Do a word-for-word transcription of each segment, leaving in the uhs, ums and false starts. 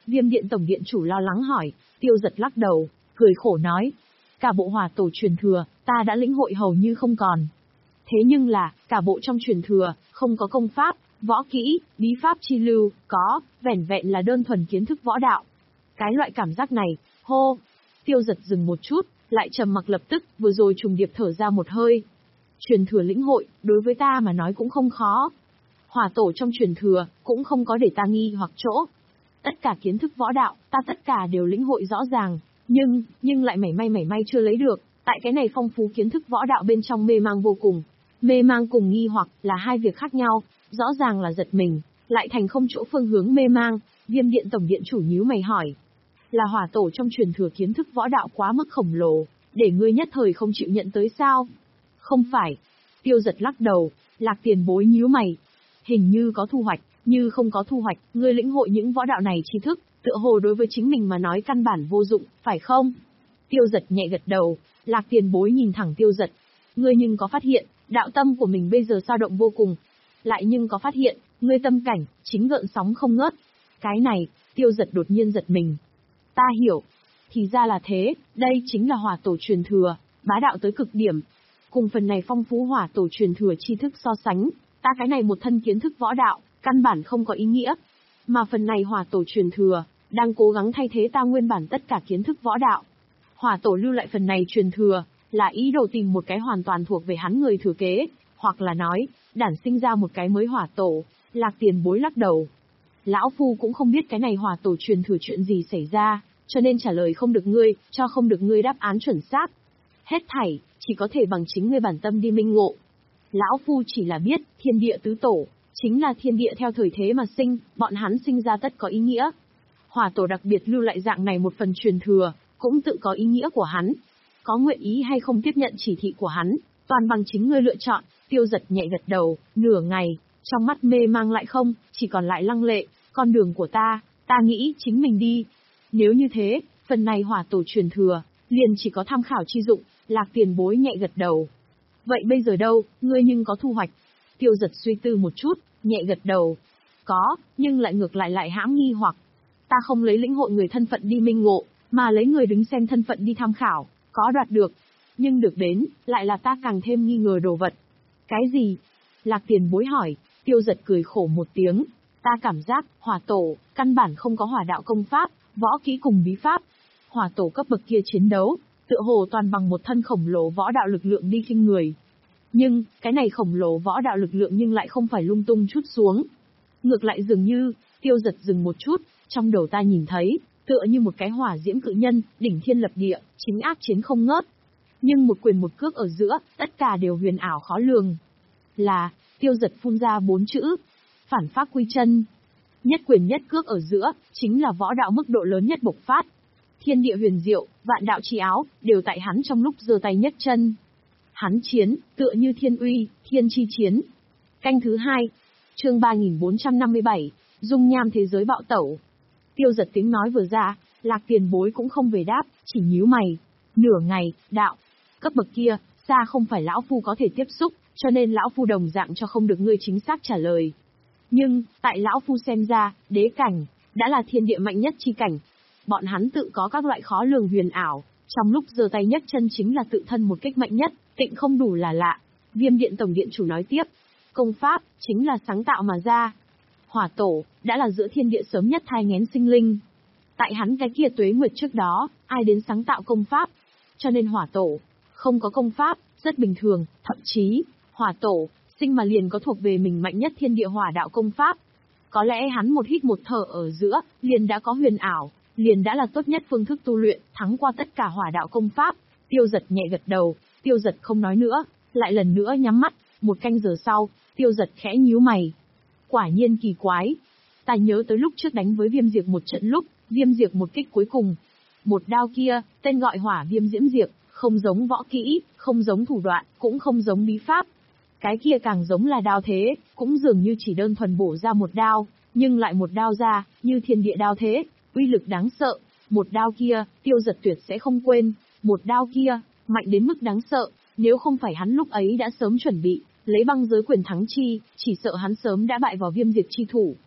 Viêm điện tổng điện chủ lo lắng hỏi. Tiêu Giật lắc đầu, cười khổ nói. Cả bộ hỏa tổ truyền thừa, ta đã lĩnh hội hầu như không còn. Thế nhưng là, cả bộ trong truyền thừa, không có công pháp, võ kỹ, bí pháp chi lưu, có, vẻn vẹn là đơn thuần kiến thức võ đạo. Cái loại cảm giác này, hô. Tiêu Giật dừng một chút, lại trầm mặc lập tức, vừa rồi trùng điệp thở ra một hơi. Truyền thừa lĩnh hội, đối với ta mà nói cũng không khó. Hỏa tổ trong truyền thừa, cũng không có để ta nghi hoặc chỗ. Tất cả kiến thức võ đạo, ta tất cả đều lĩnh hội rõ ràng, nhưng, nhưng lại mảy may mảy may chưa lấy được, tại cái này phong phú kiến thức võ đạo bên trong mê mang vô cùng. Mê mang cùng nghi hoặc là hai việc khác nhau, rõ ràng là giật mình, lại thành không chỗ phương hướng mê mang. Viêm điện tổng điện chủ nhíu mày hỏi. Là hỏa tổ trong truyền thừa kiến thức võ đạo quá mức khổng lồ, để ngươi nhất thời không chịu nhận tới sao? Không phải. Tiêu Giật lắc đầu, Lạc Tiền Bối nhíu mày. Hình như có thu hoạch, như không có thu hoạch, ngươi lĩnh hội những võ đạo này tri thức, tựa hồ đối với chính mình mà nói căn bản vô dụng, phải không? Tiêu Giật nhẹ gật đầu, Lạc Tiền Bối nhìn thẳng Tiêu Giật. Ngươi nhưng có phát hiện, đạo tâm của mình bây giờ dao động vô cùng. Lại nhưng có phát hiện, ngươi tâm cảnh, chính gợn sóng không ngớt. Cái này, Tiêu Giật đột nhiên giật mình. Ta hiểu. Thì ra là thế, đây chính là hỏa tổ truyền thừa, bá đạo tới cực điểm. Cùng phần này phong phú hỏa tổ truyền thừa tri thức so sánh, ta cái này một thân kiến thức võ đạo, căn bản không có ý nghĩa. Mà phần này hỏa tổ truyền thừa, đang cố gắng thay thế ta nguyên bản tất cả kiến thức võ đạo. Hỏa tổ lưu lại phần này truyền thừa, là ý đồ tìm một cái hoàn toàn thuộc về hắn người thừa kế, hoặc là nói, đản sinh ra một cái mới hỏa tổ. Lạc Tiền Bối lắc đầu. Lão Phu cũng không biết cái này hỏa tổ truyền thừa chuyện gì xảy ra, cho nên trả lời không được ngươi, cho không được ngươi đáp án chuẩn xác. Hết thảy, chỉ có thể bằng chính ngươi bản tâm đi minh ngộ. Lão Phu chỉ là biết, thiên địa tứ tổ, chính là thiên địa theo thời thế mà sinh, bọn hắn sinh ra tất có ý nghĩa. Hỏa tổ đặc biệt lưu lại dạng này một phần truyền thừa, cũng tự có ý nghĩa của hắn. Có nguyện ý hay không tiếp nhận chỉ thị của hắn, toàn bằng chính ngươi lựa chọn. Tiêu Giật nhẹ gật đầu, nửa ngày, trong mắt mê mang lại không, chỉ còn lại lăng lệ. Con đường của ta, ta nghĩ chính mình đi. Nếu như thế, phần này hỏa tổ truyền thừa, liền chỉ có tham khảo chi dụng. Lạc Tiền Bối nhẹ gật đầu. Vậy bây giờ đâu, ngươi nhưng có thu hoạch? Tiêu Giật suy tư một chút, nhẹ gật đầu. Có, nhưng lại ngược lại lại hãm nghi hoặc. Ta không lấy lĩnh hội người thân phận đi minh ngộ, mà lấy người đứng xem thân phận đi tham khảo, có đoạt được. Nhưng được đến, lại là ta càng thêm nghi ngờ đồ vật. Cái gì? Lạc Tiền Bối hỏi. Tiêu Giật cười khổ một tiếng. Ta cảm giác, hỏa tổ, căn bản không có hỏa đạo công pháp, võ kỹ cùng bí pháp. Hỏa tổ cấp bậc kia chiến đấu, tựa hồ toàn bằng một thân khổng lồ võ đạo lực lượng đi khinh người. Nhưng, cái này khổng lồ võ đạo lực lượng nhưng lại không phải lung tung chút xuống. Ngược lại dường như, Tiêu Giật dừng một chút, trong đầu ta nhìn thấy, tựa như một cái hỏa diễm cự nhân, đỉnh thiên lập địa, chính ác chiến không ngớt. Nhưng một quyền một cước ở giữa, tất cả đều huyền ảo khó lường. Là, Tiêu Giật phun ra bốn chữ. Phản pháp quy chân. Nhất quyền nhất cước ở giữa, chính là võ đạo mức độ lớn nhất bộc phát. Thiên địa huyền diệu, vạn đạo chi áo, đều tại hắn trong lúc giơ tay nhấc chân. Hắn chiến, tựa như thiên uy, thiên chi chiến. Canh thứ hai. Chương ba nghìn bốn trăm năm mươi bảy, dung nham thế giới bạo tẩu. Tiêu Giật tiếng nói vừa ra, Lạc Tiền Bối cũng không về đáp, chỉ nhíu mày. Nửa ngày, đạo. Cấp bậc kia, xa không phải lão phu có thể tiếp xúc, cho nên lão phu đồng dạng cho không được ngươi chính xác trả lời. Nhưng, tại lão phu xem ra, đế cảnh, đã là thiên địa mạnh nhất chi cảnh. Bọn hắn tự có các loại khó lường huyền ảo, trong lúc giơ tay nhấc chân chính là tự thân một kích mạnh nhất, tịnh không đủ là lạ. Viêm điện tổng điện chủ nói tiếp, công pháp, chính là sáng tạo mà ra. Hỏa tổ, đã là giữa thiên địa sớm nhất thai nghén sinh linh. Tại hắn cái kia tuế nguyệt trước đó, ai đến sáng tạo công pháp? Cho nên hỏa tổ, không có công pháp, rất bình thường, thậm chí, hỏa tổ, sinh mà liền có thuộc về mình mạnh nhất thiên địa hỏa đạo công pháp. Có lẽ hắn một hít một thở ở giữa, liền đã có huyền ảo, liền đã là tốt nhất phương thức tu luyện, thắng qua tất cả hỏa đạo công pháp. Tiêu Giật nhẹ gật đầu, Tiêu Giật không nói nữa, lại lần nữa nhắm mắt. Một canh giờ sau, Tiêu Giật khẽ nhíu mày. Quả nhiên kỳ quái. Ta nhớ tới lúc trước đánh với Viêm Diệp một trận lúc, Viêm Diệp một kích cuối cùng. Một đao kia, tên gọi Hỏa Viêm Diễm Diệp, không giống võ kỹ, không giống thủ đoạn, cũng không giống bí pháp. Cái kia càng giống là đao thế, cũng dường như chỉ đơn thuần bổ ra một đao, nhưng lại một đao ra, như thiên địa đao thế, uy lực đáng sợ. Một đao kia, Tiêu Giật tuyệt sẽ không quên. Một đao kia, mạnh đến mức đáng sợ, nếu không phải hắn lúc ấy đã sớm chuẩn bị, lấy băng giới quyền thắng chi, chỉ sợ hắn sớm đã bại vào Viêm Diệp chi thủ.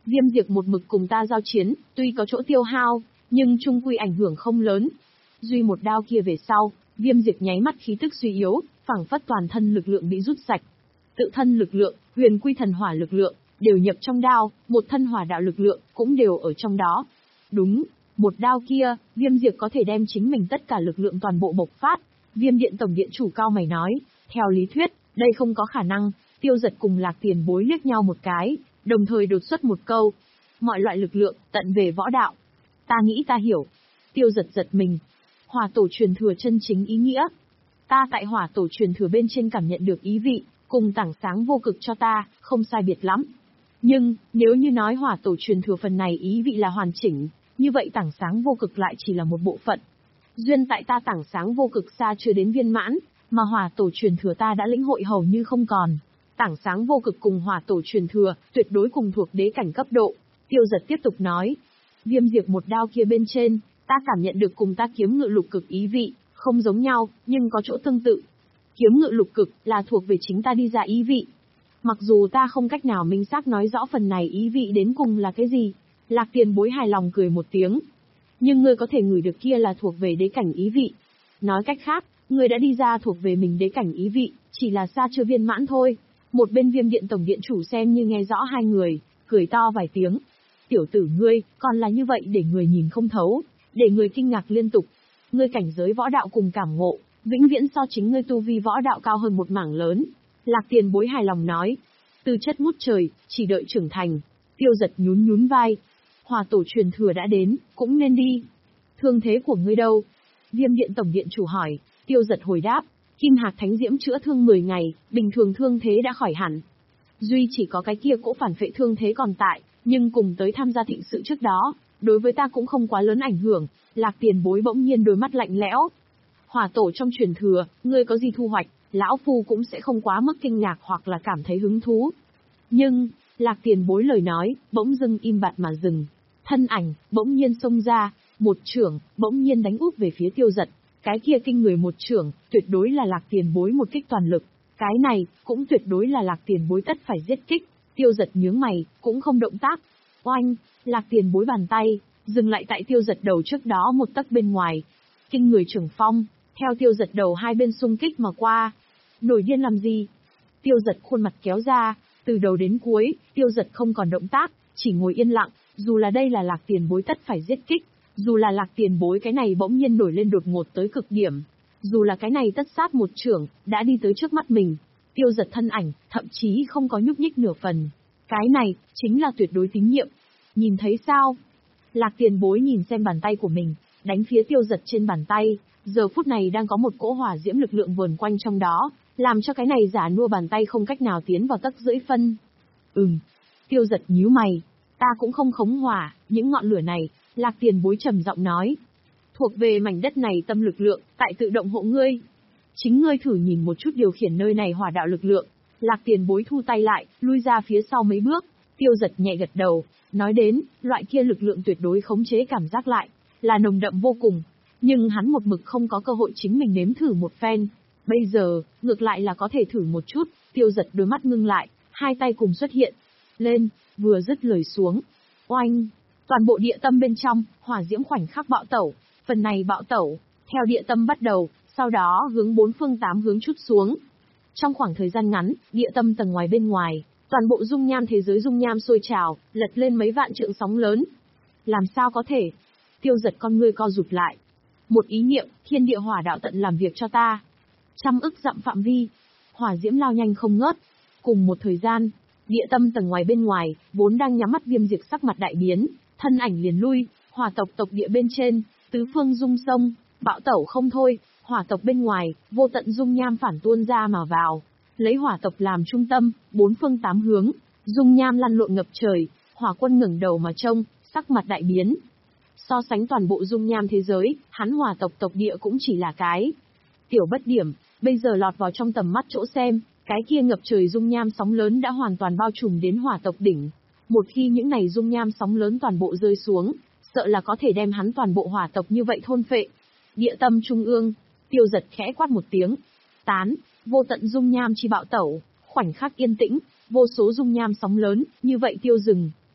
Viêm Diệp một mực cùng ta giao chiến, tuy có chỗ tiêu hao, nhưng chung quy ảnh hưởng không lớn. Duy một đao kia về sau, Viêm Diệp nháy mắt khí tức suy yếu, phảng phất toàn thân lực lượng bị rút sạch. Tự thân lực lượng, huyền quy thần hỏa lực lượng, đều nhập trong đao, một thân hỏa đạo lực lượng, cũng đều ở trong đó. Đúng, một đao kia, Viêm Diệp có thể đem chính mình tất cả lực lượng toàn bộ bộc phát. Viêm Điện Tổng Điện chủ cao mày nói, theo lý thuyết, đây không có khả năng. Tiêu Giật cùng Lạc Tiền Bối liếc nhau một cái, đồng thời đột xuất một câu. Mọi loại lực lượng, tận về võ đạo. Ta nghĩ ta hiểu. Tiêu Giật giật mình. Hỏa tổ truyền thừa chân chính ý nghĩa. Ta tại hỏa tổ truyền thừa bên trên cảm nhận được ý vị, cùng tảng sáng vô cực cho ta, không sai biệt lắm. Nhưng, nếu như nói hỏa tổ truyền thừa phần này ý vị là hoàn chỉnh, như vậy tảng sáng vô cực lại chỉ là một bộ phận. Duyên tại ta tảng sáng vô cực xa chưa đến viên mãn, mà hỏa tổ truyền thừa ta đã lĩnh hội hầu như không còn. Tảng sáng vô cực cùng hỏa tổ truyền thừa, tuyệt đối cùng thuộc đế cảnh cấp độ. Tiêu Giật tiếp tục nói. Viêm Diệp một đao kia bên trên, ta cảm nhận được cùng ta kiếm ngự lục cực ý vị, không giống nhau, nhưng có chỗ tương tự. Kiếm ngự lục cực là thuộc về chính ta đi ra ý vị. Mặc dù ta không cách nào minh xác nói rõ phần này ý vị đến cùng là cái gì. Lạc Tiền Bối hài lòng cười một tiếng. Nhưng ngươi có thể ngửi được kia là thuộc về đế cảnh ý vị. Nói cách khác, ngươi đã đi ra thuộc về mình đế cảnh ý vị, chỉ là xa chưa viên mãn thôi. Một bên Viêm Điện Tổng Điện chủ xem như nghe rõ hai người, cười to vài tiếng. Tiểu tử ngươi, còn là như vậy để người nhìn không thấu, để người kinh ngạc liên tục. Ngươi cảnh giới võ đạo cùng cảm ngộ, vĩnh viễn so chính ngươi tu vi võ đạo cao hơn một mảng lớn. Lạc Tiền Bối hài lòng nói. Tư chất ngút trời, chỉ đợi trưởng thành. Tiêu Giật nhún nhún vai. Hỏa tổ truyền thừa đã đến, cũng nên đi. Thương thế của ngươi đâu? Viêm Điện Tổng Điện chủ hỏi. Tiêu Giật hồi đáp. Kim hạt thánh diễm chữa thương mười ngày, bình thường thương thế đã khỏi hẳn. Duy chỉ có cái kia cỗ phản phệ thương thế còn tại, nhưng cùng tới tham gia thịnh sự trước đó, đối với ta cũng không quá lớn ảnh hưởng. Lạc Tiền Bối bỗng nhiên đôi mắt lạnh lẽo. Hỏa tổ trong truyền thừa, ngươi có gì thu hoạch, lão phu cũng sẽ không quá mức kinh ngạc hoặc là cảm thấy hứng thú. Nhưng, Lạc Tiền Bối lời nói, bỗng dưng im bặt mà dừng. Thân ảnh, bỗng nhiên xông ra, một chưởng, bỗng nhiên đánh úp về phía Tiêu Giật. Cái kia kinh người một chưởng, tuyệt đối là Lạc Tiền Bối một kích toàn lực. Cái này, cũng tuyệt đối là Lạc Tiền Bối tất phải giết kích. Tiêu Giật nhướng mày, cũng không động tác. Oanh, Lạc Tiền Bối bàn tay, dừng lại tại Tiêu Giật đầu trước đó một tấc bên ngoài. Kinh người trưởng phong, theo Tiêu Giật đầu hai bên xung kích mà qua. Nổi điên làm gì? Tiêu Giật khuôn mặt kéo ra, từ đầu đến cuối, Tiêu Giật không còn động tác, chỉ ngồi yên lặng, dù là đây là Lạc Tiền Bối tất phải giết kích. Dù là Lạc Tiền Bối cái này bỗng nhiên nổi lên đột ngột tới cực điểm, dù là cái này tất sát một chưởng, đã đi tới trước mắt mình, Tiêu Giật thân ảnh, thậm chí không có nhúc nhích nửa phần. Cái này, chính là tuyệt đối tín nhiệm. Nhìn thấy sao? Lạc Tiền Bối nhìn xem bàn tay của mình, đánh phía Tiêu Giật trên bàn tay, giờ phút này đang có một cỗ hỏa diễm lực lượng vờn quanh trong đó, làm cho cái này giả nua bàn tay không cách nào tiến vào tấc rưỡi phân. Ừm. Tiêu Giật nhíu mày. Ta cũng không khống hỏa, những ngọn lửa này, Lạc Tiền Bối trầm giọng nói. Thuộc về mảnh đất này tâm lực lượng, tại tự động hộ ngươi. Chính ngươi thử nhìn một chút điều khiển nơi này hỏa đạo lực lượng. Lạc Tiền Bối thu tay lại, lui ra phía sau mấy bước. Tiêu Giật nhẹ gật đầu, nói đến, loại kia lực lượng tuyệt đối khống chế cảm giác lại, là nồng đậm vô cùng. Nhưng hắn một mực không có cơ hội chính mình nếm thử một phen. Bây giờ, ngược lại là có thể thử một chút. Tiêu Giật đôi mắt ngưng lại, hai tay cùng xuất hiện. Lên, vừa dứt lời xuống. Oanh! Toàn bộ địa tâm bên trong, hỏa diễm khoảnh khắc bạo tẩu. Phần này bạo tẩu, theo địa tâm bắt đầu, sau đó hướng bốn phương tám hướng chút xuống. Trong khoảng thời gian ngắn, địa tâm tầng ngoài bên ngoài, toàn bộ dung nham thế giới dung nham sôi trào, lật lên mấy vạn trượng sóng lớn. Làm sao có thể? Tiêu Giật con ngươi co rụt lại. Một ý niệm, thiên địa hỏa đạo tận làm việc cho ta. Trăm ức dặm phạm vi, hỏa diễm lao nhanh không ngớt. Cùng một thời gian, địa tâm tầng ngoài bên ngoài, vốn đang nhắm mắt Viêm Diệp sắc mặt đại biến, thân ảnh liền lui, hỏa tộc tộc địa bên trên, tứ phương dung sông, bão tẩu không thôi, hỏa tộc bên ngoài, vô tận dung nham phản tuôn ra mà vào, lấy hỏa tộc làm trung tâm, bốn phương tám hướng, dung nham lăn lộn ngập trời, hỏa quân ngẩng đầu mà trông, sắc mặt đại biến. So sánh toàn bộ dung nham thế giới, hắn hỏa tộc tộc địa cũng chỉ là cái tiểu bất điểm, bây giờ lọt vào trong tầm mắt chỗ xem, cái kia ngập trời dung nham sóng lớn đã hoàn toàn bao trùm đến hỏa tộc đỉnh. Một khi những này dung nham sóng lớn toàn bộ rơi xuống, sợ là có thể đem hắn toàn bộ hỏa tộc như vậy thôn phệ. Địa tâm trung ương, Tiêu Giật khẽ quát một tiếng. Tán, vô tận dung nham chi bạo tẩu, khoảnh khắc yên tĩnh, vô số dung nham sóng lớn, như vậy tiêu dừng.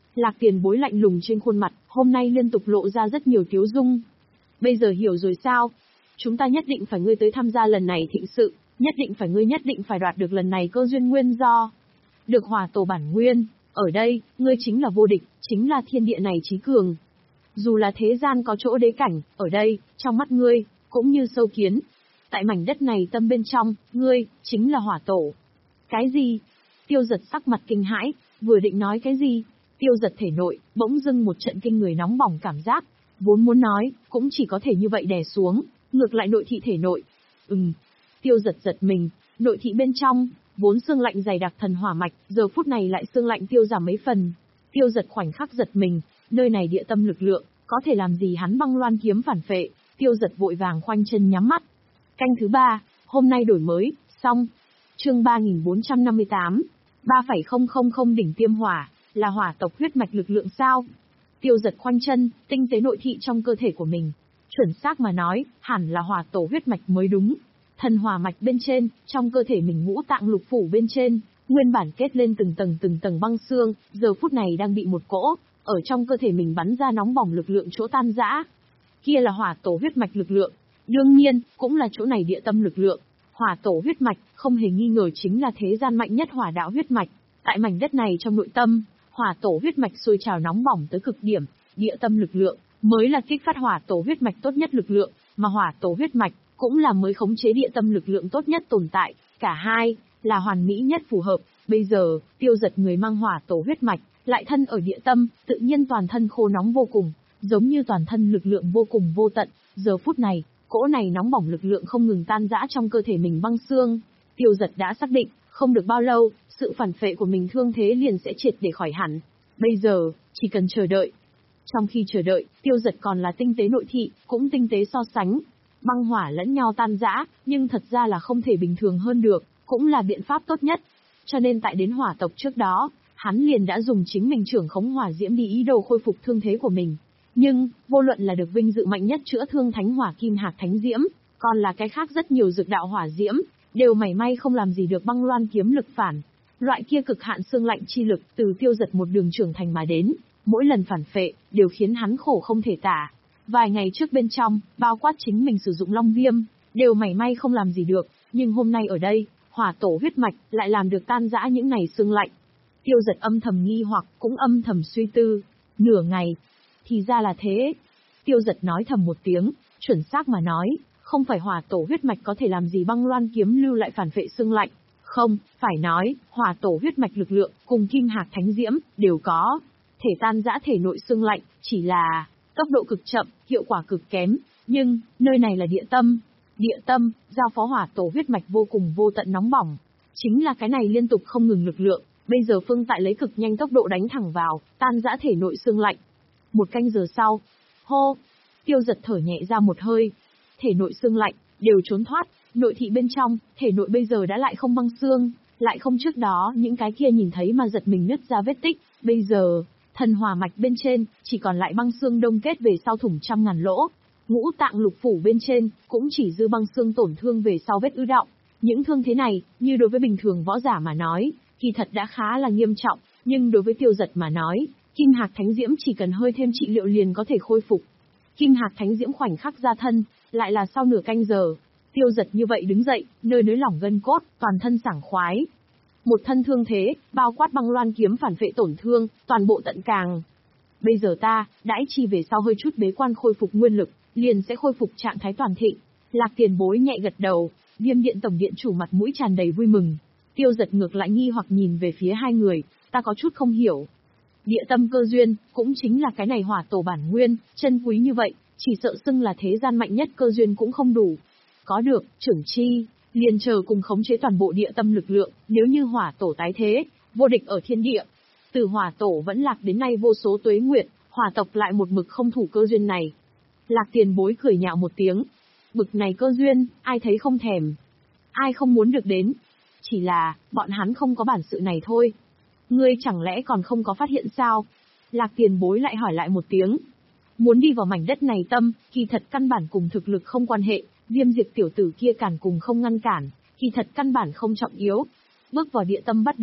Lạc Tiền Bối lạnh lùng trên khuôn mặt, hôm nay liên tục lộ ra rất nhiều tiếu dung. Bây giờ hiểu rồi sao? Chúng ta nhất định phải ngươi tới tham gia lần này thịnh sự, nhất định phải ngươi nhất định phải đoạt được lần này cơ duyên nguyên do. Được hỏa tổ bản nguyên, ở đây, ngươi chính là vô địch, chính là thiên địa này chí cường. Dù là thế gian có chỗ đế cảnh, ở đây, trong mắt ngươi, cũng như sâu kiến. Tại mảnh đất này tâm bên trong, ngươi, chính là hỏa tổ. Cái gì? Tiêu Giật sắc mặt kinh hãi, vừa định nói cái gì? Tiêu Giật thể nội, bỗng dưng một trận kinh người nóng bỏng cảm giác. Vốn muốn nói, cũng chỉ có thể như vậy đè xuống, ngược lại nội thị thể nội. Ừm. Tiêu Giật giật mình, nội thị bên trong, vốn xương lạnh dày đặc thần hỏa mạch, giờ phút này lại xương lạnh tiêu giảm mấy phần. Tiêu Giật khoảnh khắc giật mình, nơi này địa tâm lực lượng, có thể làm gì hắn băng loan kiếm phản phệ. Tiêu Giật vội vàng khoanh chân nhắm mắt. Canh thứ ba, hôm nay đổi mới, xong. Chương ba nghìn bốn trăm năm mươi tám, ba phẩy không không không đỉnh tiêm hỏa, là hỏa tộc huyết mạch lực lượng sao? Tiêu Giật khoanh chân, tinh tế nội thị trong cơ thể của mình. Chuẩn xác mà nói, hẳn là hỏa tổ huyết mạch mới đúng. Thần hỏa mạch bên trên, trong cơ thể mình ngũ tạng lục phủ bên trên, nguyên bản kết lên từng tầng từng tầng băng xương, giờ phút này đang bị một cỗ, ở trong cơ thể mình bắn ra nóng bỏng lực lượng chỗ tan rã. Kia là hỏa tổ huyết mạch lực lượng. Đương nhiên, cũng là chỗ này địa tâm lực lượng. Hỏa tổ huyết mạch, không hề nghi ngờ chính là thế gian mạnh nhất hỏa đạo huyết mạch. Tại mảnh đất này trong nội tâm, hỏa tổ huyết mạch sôi trào nóng bỏng tới cực điểm, địa tâm lực lượng mới là kích phát hỏa tổ huyết mạch tốt nhất lực lượng, mà hỏa tổ huyết mạch cũng là mới khống chế địa tâm lực lượng tốt nhất tồn tại, cả hai là hoàn mỹ nhất phù hợp. Bây giờ, Tiêu Giật người mang hỏa tổ huyết mạch, lại thân ở địa tâm, tự nhiên toàn thân khô nóng vô cùng, giống như toàn thân lực lượng vô cùng vô tận. Giờ phút này, cỗ này nóng bỏng lực lượng không ngừng tan rã trong cơ thể mình băng xương. Tiêu Giật đã xác định, không được bao lâu, sự phản phệ của mình thương thế liền sẽ triệt để khỏi hẳn. Bây giờ, chỉ cần chờ đợi. Trong khi chờ đợi, Tiêu Giật còn là tinh tế nội thị, cũng tinh tế so sánh. Băng hỏa lẫn nhau tan rã, nhưng thật ra là không thể bình thường hơn được, cũng là biện pháp tốt nhất. Cho nên tại đến hỏa tộc trước đó, hắn liền đã dùng chính mình trưởng khống hỏa diễm đi ý đồ khôi phục thương thế của mình. Nhưng, vô luận là được vinh dự mạnh nhất chữa thương thánh hỏa kim hạc thánh diễm, còn là cái khác rất nhiều dược đạo hỏa diễm, đều mảy may không làm gì được băng loan kiếm lực phản. Loại kia cực hạn xương lạnh chi lực từ Tiêu Giật một đường trưởng thành mà đến, mỗi lần phản phệ, đều khiến hắn khổ không thể tả. Vài ngày trước bên trong, bao quát chính mình sử dụng long viêm, đều mảy may không làm gì được, nhưng hôm nay ở đây, hỏa tổ huyết mạch lại làm được tan rã những này xương lạnh. Tiêu Giật âm thầm nghi hoặc cũng âm thầm suy tư. Nửa ngày, thì ra là thế. Tiêu Giật nói thầm một tiếng, chuẩn xác mà nói, không phải hỏa tổ huyết mạch có thể làm gì băng loan kiếm lưu lại phản phệ xương lạnh. Không, phải nói, hỏa tổ huyết mạch lực lượng, cùng kim hạc thánh diễm, đều có. Thể tan rã thể nội xương lạnh, chỉ là tốc độ cực chậm, hiệu quả cực kém. Nhưng, nơi này là địa tâm. Địa tâm, giao phó hỏa tổ huyết mạch vô cùng vô tận nóng bỏng. Chính là cái này liên tục không ngừng lực lượng. Bây giờ Phương Tại lấy cực nhanh tốc độ đánh thẳng vào, tan rã thể nội xương lạnh. Một canh giờ sau, hô, Tiêu Giật thở nhẹ ra một hơi. Thể nội xương lạnh, đều trốn thoát, nội thị bên trong, thể nội bây giờ đã lại không băng xương, lại không trước đó những cái kia nhìn thấy mà giật mình nứt ra vết tích. Bây giờ, thần hỏa mạch bên trên, chỉ còn lại băng xương đông kết về sau thủng trăm ngàn lỗ. Ngũ tạng lục phủ bên trên, cũng chỉ dư băng xương tổn thương về sau vết ứ đọng. Những thương thế này, như đối với bình thường võ giả mà nói, thì thật đã khá là nghiêm trọng, nhưng đối với Tiêu Giật mà nói, Kim Hạc Thánh Diễm chỉ cần hơi thêm trị liệu liền có thể khôi phục. Kim Hạc Thánh Diễm khoảnh khắc ra thân, lại là sau nửa canh giờ. Tiêu Giật như vậy đứng dậy, nơi nới lỏng gân cốt, toàn thân sảng khoái. Một thân thương thế, bao quát băng loan kiếm phản phệ tổn thương, toàn bộ tận càng. Bây giờ ta, đãi chi về sau hơi chút bế quan khôi phục nguyên lực, liền sẽ khôi phục trạng thái toàn thịnh. Lạc Tiền Bối nhẹ gật đầu, Viêm Điện tổng điện chủ mặt mũi tràn đầy vui mừng. Tiêu Giật ngược lại nghi hoặc nhìn về phía hai người, ta có chút không hiểu. Địa tâm cơ duyên, cũng chính là cái này hỏa tổ bản nguyên, chân quý như vậy, chỉ sợ xưng là thế gian mạnh nhất cơ duyên cũng không đủ. Có được, trưởng chi, liền chờ cùng khống chế toàn bộ địa tâm lực lượng, nếu như hỏa tổ tái thế, vô địch ở thiên địa. Từ hỏa tổ vẫn lạc đến nay vô số tuế nguyện, hỏa tộc lại một mực không thủ cơ duyên này. Lạc Tiền Bối cười nhạo một tiếng. Bực này cơ duyên, ai thấy không thèm. Ai không muốn được đến. Chỉ là, bọn hắn không có bản sự này thôi. Ngươi chẳng lẽ còn không có phát hiện sao? Lạc Tiền Bối lại hỏi lại một tiếng. Muốn đi vào mảnh đất này tâm, kỳ thật căn bản cùng thực lực không quan hệ, Viêm Diệp tiểu tử kia cản cùng không ngăn cản, kỳ thật căn bản không trọng yếu. Bước vào địa tâm bắt đầu,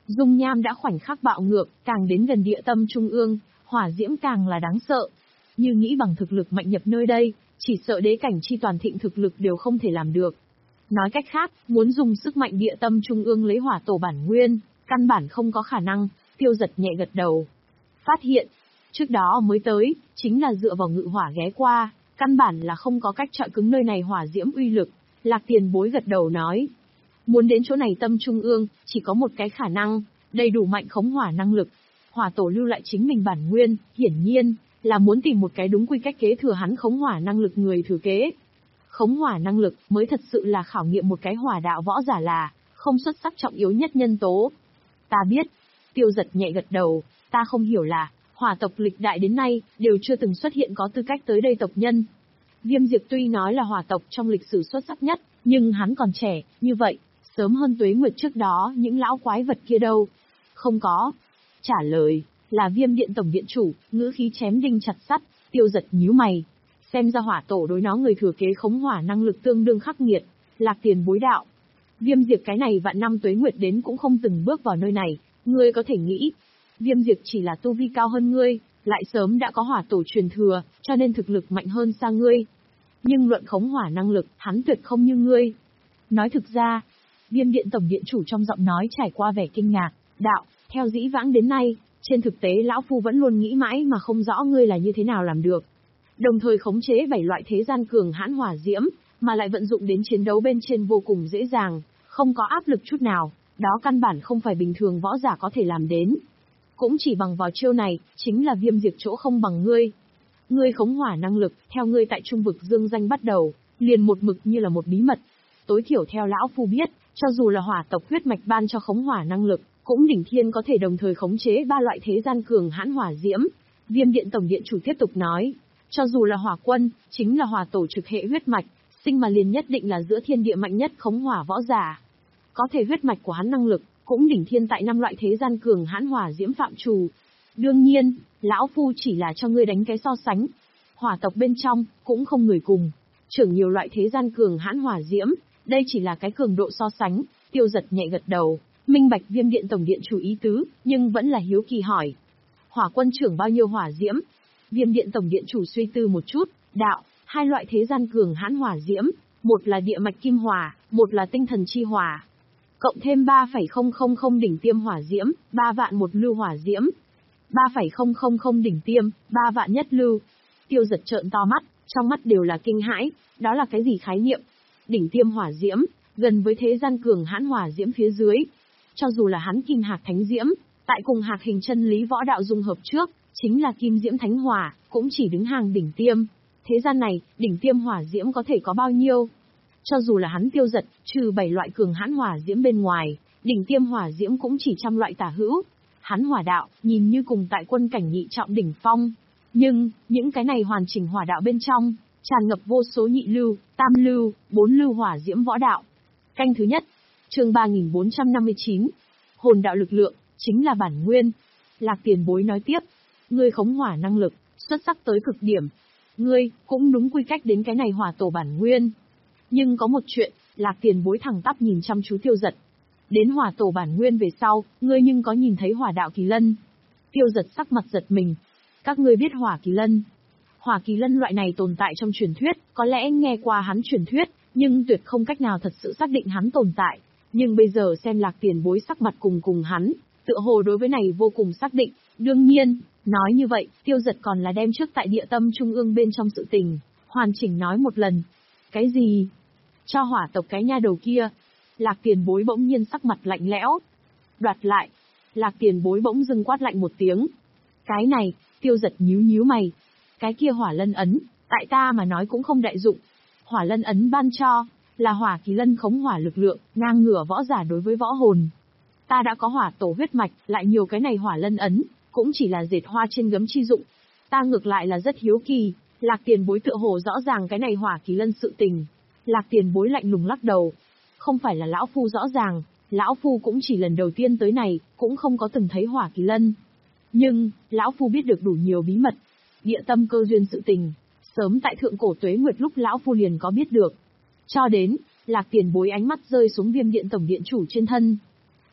Dung nham đã khoảnh khắc bạo ngược, càng đến gần địa tâm trung ương, hỏa diễm càng là đáng sợ. Như nghĩ bằng thực lực mạnh nhập nơi đây, chỉ sợ đế cảnh chi toàn thịnh thực lực đều không thể làm được. Nói cách khác, muốn dùng sức mạnh địa tâm trung ương lấy hỏa tổ bản nguyên, căn bản không có khả năng. Tiêu Giật nhẹ gật đầu. Phát hiện, trước đó mới tới, chính là dựa vào ngự hỏa ghé qua, căn bản là không có cách chọi cứng nơi này hỏa diễm uy lực. Lạc Tiền Bối gật đầu nói. Muốn đến chỗ này tâm trung ương, chỉ có một cái khả năng, đầy đủ mạnh khống hỏa năng lực. Hỏa tổ lưu lại chính mình bản nguyên, hiển nhiên, là muốn tìm một cái đúng quy cách kế thừa hắn khống hỏa năng lực người thừa kế. Khống hỏa năng lực mới thật sự là khảo nghiệm một cái hỏa đạo võ giả là, không xuất sắc trọng yếu nhất nhân tố. Ta biết. Tiêu Giật nhẹ gật đầu, ta không hiểu là, hỏa tộc lịch đại đến nay, đều chưa từng xuất hiện có tư cách tới đây tộc nhân. Viêm Diệp tuy nói là hỏa tộc trong lịch sử xuất sắc nhất, nhưng hắn còn trẻ, như vậy, sớm hơn Tuế Nguyệt trước đó những lão quái vật kia đâu. Không có. Trả lời, là Viêm Điện Tổng Điện Chủ, ngữ khí chém đinh chặt sắt. Tiêu Giật nhíu mày. Xem ra hỏa tổ đối nó người thừa kế khống hỏa năng lực tương đương khắc nghiệt. Lạc Tiền Bối đạo. Viêm Diệp cái này vạn năm Tuế Nguyệt đến cũng không từng bước vào nơi này, ngươi có thể nghĩ. Viêm Diệp chỉ là tu vi cao hơn ngươi, lại sớm đã có hỏa tổ truyền thừa, cho nên thực lực mạnh hơn xa ngươi. Nhưng luận khống hỏa năng lực, hắn tuyệt không như ngươi. Nói thực ra, Viêm Điện Tổng Điện Chủ trong giọng nói trải qua vẻ kinh ngạc, đạo, theo dĩ vãng đến nay, trên thực tế lão phu vẫn luôn nghĩ mãi mà không rõ ngươi là như thế nào làm được. Đồng thời khống chế bảy loại thế gian cường hãn hỏa diễm, mà lại vận dụng đến chiến đấu bên trên vô cùng dễ dàng, không có áp lực chút nào, đó căn bản không phải bình thường võ giả có thể làm đến. Cũng chỉ bằng vào chiêu này, chính là Viêm Diệp chỗ không bằng ngươi. Ngươi khống hỏa năng lực, theo ngươi tại trung vực dương danh bắt đầu, liền một mực như là một bí mật. Tối thiểu theo lão phu biết, cho dù là hỏa tộc huyết mạch ban cho khống hỏa năng lực, cũng đỉnh thiên có thể đồng thời khống chế ba loại thế gian cường hãn hỏa diễm. Viêm Điện Tổng Điện Chủ tiếp tục nói, cho dù là hỏa quân, chính là hỏa tổ trực hệ huyết mạch, sinh mà liền nhất định là giữa thiên địa mạnh nhất khống hỏa võ giả. Có thể huyết mạch của hắn năng lực, cũng đỉnh thiên tại năm loại thế gian cường hãn hỏa diễm phạm trù. Đương nhiên, lão phu chỉ là cho ngươi đánh cái so sánh. Hỏa tộc bên trong, cũng không người cùng. Trưởng nhiều loại thế gian cường hãn hỏa diễm, đây chỉ là cái cường độ so sánh. Tiêu Giật nhẹ gật đầu, minh bạch Viêm Điện Tổng Điện Chủ ý tứ, nhưng vẫn là hiếu kỳ hỏi. Hỏa quân trưởng bao nhiêu hỏa diễm? Viêm Điện Tổng Điện Chủ suy tư một chút, đạo, hai loại thế gian cường hãn hỏa diễm, một là địa mạch kim hỏa, một là tinh thần chi hỏa. Cộng thêm ba phẩy không không không đỉnh tiêm hỏa diễm, ba vạn một lưu hỏa diễm. ba phẩy không không không đỉnh tiêm, ba vạn nhất lưu. Tiêu Giật trợn to mắt, trong mắt đều là kinh hãi, đó là cái gì khái niệm? Đỉnh tiêm hỏa diễm, gần với thế gian cường hãn hỏa diễm phía dưới. Cho dù là hắn Kim Hạc Thánh Diễm, tại cùng Hạc Hình chân lý võ đạo dung hợp trước, chính là Kim Diễm Thánh Hỏa, cũng chỉ đứng hàng đỉnh tiêm. Thế gian này, đỉnh tiêm hỏa diễm có thể có bao nhiêu? Cho dù là hắn Tiêu Giật, trừ bảy loại cường hãn hỏa diễm bên ngoài, đỉnh tiêm hỏa diễm cũng chỉ trăm loại tả hữu. Hắn hỏa đạo, nhìn như cùng tại quân cảnh nhị trọng đỉnh phong. Nhưng, những cái này hoàn chỉnh hỏa đạo bên trong, tràn ngập vô số nhị lưu, tam lưu, bốn lưu hỏa diễm võ đạo. Canh thứ nhất, chương ba nghìn bốn trăm năm mươi chín. Hồn đạo lực lượng, chính là bản nguyên. Lạc Tiền Bối nói tiếp, ngươi khống hỏa năng lực, xuất sắc tới cực điểm. Ngươi, cũng đúng quy cách đến cái này hỏa tổ bản nguyên. Nhưng có một chuyện, Lạc Tiền Bối thẳng tắp nhìn chăm chú Tiêu Giật. Đến hỏa tổ bản nguyên về sau, ngươi nhưng có nhìn thấy hỏa đạo kỳ lân? Tiêu Giật sắc mặt giật mình. Các ngươi biết hỏa kỳ lân? Hỏa kỳ lân loại này tồn tại trong truyền thuyết, có lẽ nghe qua hắn truyền thuyết, nhưng tuyệt không cách nào thật sự xác định hắn tồn tại. Nhưng bây giờ xem Lạc Tiền Bối sắc mặt cùng cùng hắn, tựa hồ đối với này vô cùng xác định. Đương nhiên, nói như vậy, Tiêu Giật còn là đem trước tại địa tâm trung ương bên trong sự tình, hoàn chỉnh nói một lần. Cái gì? Cho hỏa tộc cái nha đầu kia. Lạc Tiền Bối bỗng nhiên sắc mặt lạnh lẽo. Đoạt lại. Lạc Tiền Bối bỗng dưng quát lạnh một tiếng. Cái này, Tiêu Giật nhíu nhíu mày. Cái kia hỏa lân ấn, tại ta mà nói cũng không đại dụng. Hỏa lân ấn ban cho, là hỏa kỳ lân khống hỏa lực lượng, ngang ngửa võ giả đối với võ hồn. Ta đã có hỏa tổ huyết mạch, lại nhiều cái này hỏa lân ấn, cũng chỉ là dệt hoa trên gấm chi dụng. Ta ngược lại là rất hiếu kỳ, Lạc Tiền Bối tựa hồ rõ ràng cái này hỏa kỳ lân sự tình. Lạc Tiền Bối lạnh lùng lắc đầu. Không phải là lão phu rõ ràng, lão phu cũng chỉ lần đầu tiên tới này, cũng không có từng thấy hỏa kỳ lân. Nhưng, lão phu biết được đủ nhiều bí mật. Địa tâm cơ duyên sự tình, sớm tại thượng cổ Tuế Nguyệt lúc lão phu liền có biết được. Cho đến, Lạc Tiền Bối ánh mắt rơi xuống Viêm Điện Tổng Điện Chủ trên thân.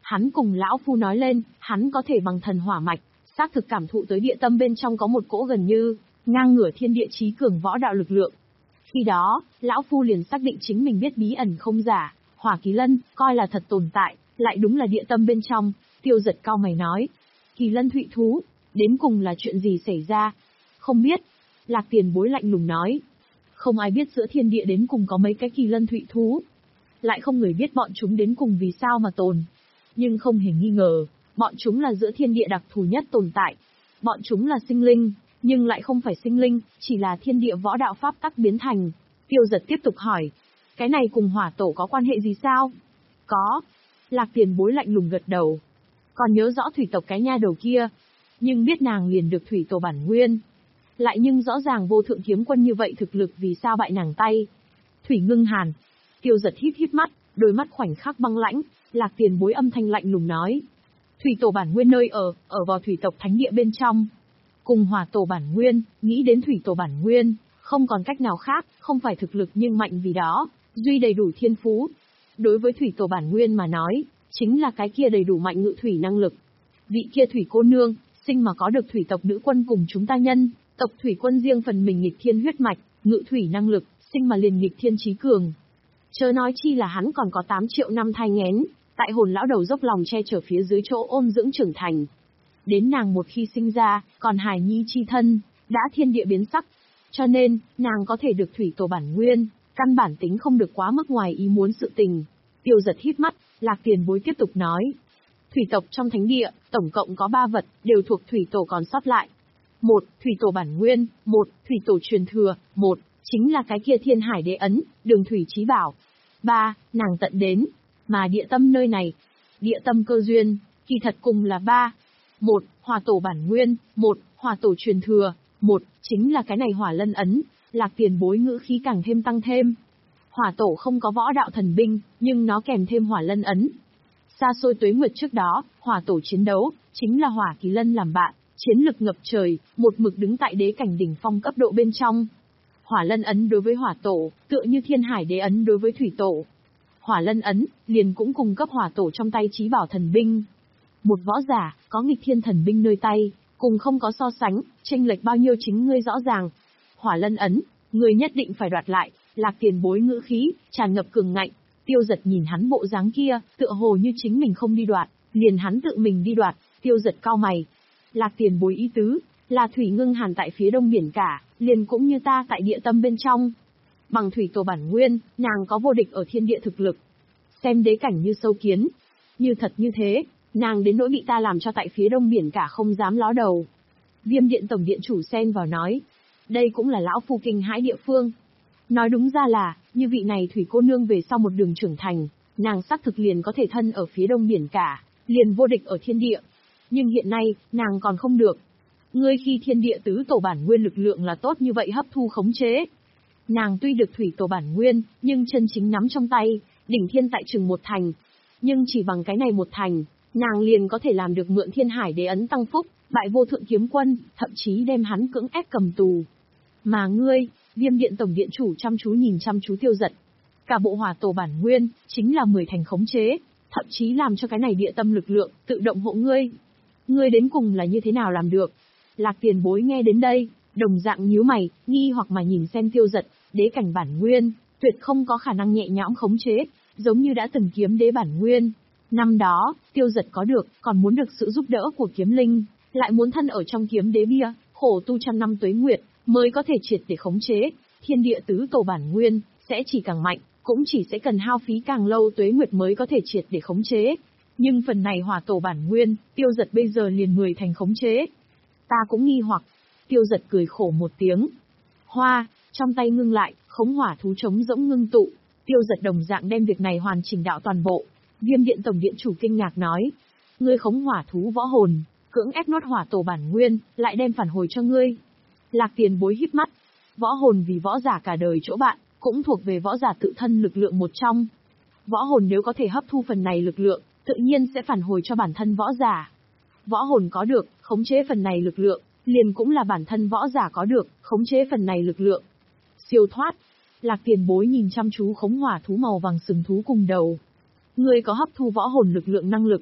Hắn cùng lão phu nói lên, hắn có thể bằng thần hỏa mạch, xác thực cảm thụ tới địa tâm bên trong có một cỗ gần như ngang ngửa thiên địa chí cường võ đạo lực lượng. Khi đó, lão phu liền xác định chính mình biết bí ẩn không giả, Hỏa Kỳ Lân coi là thật tồn tại, lại đúng là địa tâm bên trong. Tiêu Giật cau mày nói, Kỳ Lân Thụy Thú, đến cùng là chuyện gì xảy ra? Không biết. Lạc Tiền Bối lạnh lùng nói, không ai biết giữa thiên địa đến cùng có mấy cái Kỳ Lân Thụy Thú, lại không người biết bọn chúng đến cùng vì sao mà tồn. Nhưng không hề nghi ngờ, bọn chúng là giữa thiên địa đặc thù nhất tồn tại. Bọn chúng là sinh linh, nhưng lại không phải sinh linh, chỉ là thiên địa võ đạo pháp tắc biến thành. Tiêu Giật tiếp tục hỏi, cái này cùng hỏa tổ có quan hệ gì sao? Có. Lạc Tiền Bối lạnh lùng gật đầu. Còn nhớ rõ thủy tộc cái nha đầu kia, nhưng biết nàng liền được thủy tổ bản nguyên. Lại nhưng rõ ràng vô thượng kiếm quân như vậy thực lực vì sao bại nàng tay? Thủy Ngưng Hàn. Tiêu Giật híp híp mắt, đôi mắt khoảnh khắc băng lãnh. Lạc Tiền Bối âm thanh lạnh lùng nói, thủy tổ bản nguyên nơi ở, ở vào thủy tộc thánh địa bên trong. Cùng hỏa tổ bản nguyên, nghĩ đến thủy tổ bản nguyên, không còn cách nào khác, không phải thực lực nhưng mạnh vì đó, duy đầy đủ thiên phú. Đối với thủy tổ bản nguyên mà nói, chính là cái kia đầy đủ mạnh ngự thủy năng lực. Vị kia thủy cô nương, sinh mà có được thủy tộc nữ quân cùng chúng ta nhân, tộc thủy quân riêng phần mình nghịch thiên huyết mạch, ngự thủy năng lực, sinh mà liền nghịch thiên chí cường. Chớ nói chi là hắn còn có tám triệu năm thai nghén, tại hồn lão đầu dốc lòng che chở phía dưới chỗ ôn dưỡng trưởng thành. Đến nàng một khi sinh ra, còn hài nhi chi thân, đã thiên địa biến sắc. Cho nên, nàng có thể được thủy tổ bản nguyên, căn bản tính không được quá mức ngoài ý muốn sự tình. Tiêu Giật híp mắt, Lạc Tiền Bối tiếp tục nói. Thủy tộc trong thánh địa, tổng cộng có ba vật, đều thuộc thủy tổ còn sót lại. Một, thủy tổ bản nguyên, một, thủy tổ truyền thừa, một, chính là cái kia thiên hải đế ấn, đường thủy chí bảo. Ba, nàng tận đến. Mà địa tâm nơi này, địa tâm cơ duyên, kỳ thật cùng là ba. Một, hỏa tổ bản nguyên, một, hỏa tổ truyền thừa, một, chính là cái này hỏa lân ấn. Lạc Tiền Bối ngữ khí càng thêm tăng thêm. Hỏa tổ không có võ đạo thần binh, nhưng nó kèm thêm hỏa lân ấn. Xa xôi tuế nguyệt trước đó, hỏa tổ chiến đấu, chính là Hỏa Kỳ Lân làm bạn, chiến lực ngập trời, một mực đứng tại đế cảnh đỉnh phong cấp độ bên trong. Hỏa lân ấn đối với hỏa tổ, tựa như thiên hải đế ấn đối với thủy tổ. Hỏa lân ấn, liền cũng cung cấp hỏa tổ trong tay chí bảo thần binh. Một võ giả, có nghịch thiên thần binh nơi tay, cùng không có so sánh, chênh lệch bao nhiêu chính ngươi rõ ràng. Hỏa lân ấn, ngươi nhất định phải đoạt lại. Lạc Tiền Bối ngữ khí, tràn ngập cường ngạnh. Tiêu Giật nhìn hắn bộ dáng kia, tựa hồ như chính mình không đi đoạt, liền hắn tự mình đi đoạt. Tiêu Giật cau mày. Lạc Tiền Bối ý tứ, là Thủy Ngưng Hàn tại phía đông biển cả, liền cũng như ta tại địa tâm bên trong. Bằng thủy tổ bản nguyên, nàng có vô địch ở thiên địa thực lực. Xem đế cảnh như sâu kiến. Như thật như thế, nàng đến nỗi bị ta làm cho tại phía đông biển cả không dám ló đầu. Viêm điện tổng điện chủ xen vào nói. Đây cũng là lão phu kinh hãi địa phương. Nói đúng ra là, như vị này thủy cô nương về sau một đường trưởng thành, nàng xác thực liền có thể thân ở phía đông biển cả, liền vô địch ở thiên địa. Nhưng hiện nay, nàng còn không được. Ngươi khi thiên địa tứ tổ bản nguyên lực lượng là tốt như vậy hấp thu khống chế. Nàng tuy được thủy tổ bản nguyên, nhưng chân chính nắm trong tay, đỉnh thiên tại chừng một thành. Nhưng chỉ bằng cái này một thành, nàng liền có thể làm được mượn thiên hải đế ấn tăng phúc, bại vô thượng kiếm quân, thậm chí đem hắn cưỡng ép cầm tù. Mà ngươi, Viêm điện tổng điện chủ chăm chú nhìn chăm chú Tiêu Giật. Cả bộ hỏa tổ bản nguyên, chính là mười thành khống chế, thậm chí làm cho cái này địa tâm lực lượng, tự động hộ ngươi. Ngươi đến cùng là như thế nào làm được? Lạc Tiền Bối nghe đến đây, đồng dạng nhíu mày, nghi hoặc mà nhìn xem Tiêu Giật, đế cảnh bản nguyên, tuyệt không có khả năng nhẹ nhõm khống chế, giống như đã từng kiếm đế bản nguyên. Năm đó, Tiêu Giật có được, còn muốn được sự giúp đỡ của kiếm linh, lại muốn thân ở trong kiếm đế bia, khổ tu trăm năm tuế nguyệt, mới có thể triệt để khống chế. Thiên địa tứ tổ bản nguyên, sẽ chỉ càng mạnh, cũng chỉ sẽ cần hao phí càng lâu tuế nguyệt mới có thể triệt để khống chế. Nhưng phần này hỏa tổ bản nguyên, Tiêu Giật bây giờ liền mười thành khống chế. Ta cũng nghi hoặc. Tiêu Giật cười khổ một tiếng. Hoa, trong tay ngưng lại, khống hỏa thú trống rỗng ngưng tụ. Tiêu Giật đồng dạng đem việc này hoàn chỉnh đạo toàn bộ. Viêm điện tổng điện chủ kinh ngạc nói. Ngươi khống hỏa thú võ hồn, cưỡng ép nuốt hỏa tổ bản nguyên, lại đem phản hồi cho ngươi. Lạc Tiền Bối híp mắt. Võ hồn vì võ giả cả đời chỗ bạn, cũng thuộc về võ giả tự thân lực lượng một trong. Võ hồn nếu có thể hấp thu phần này lực lượng, tự nhiên sẽ phản hồi cho bản thân võ giả. Võ hồn có được, khống chế phần này lực lượng, liền cũng là bản thân võ giả có được, khống chế phần này lực lượng. Siêu thoát. Lạc Tiền Bối nhìn chăm chú khống hỏa thú màu vàng sừng thú cùng đầu. Ngươi có hấp thu võ hồn lực lượng năng lực,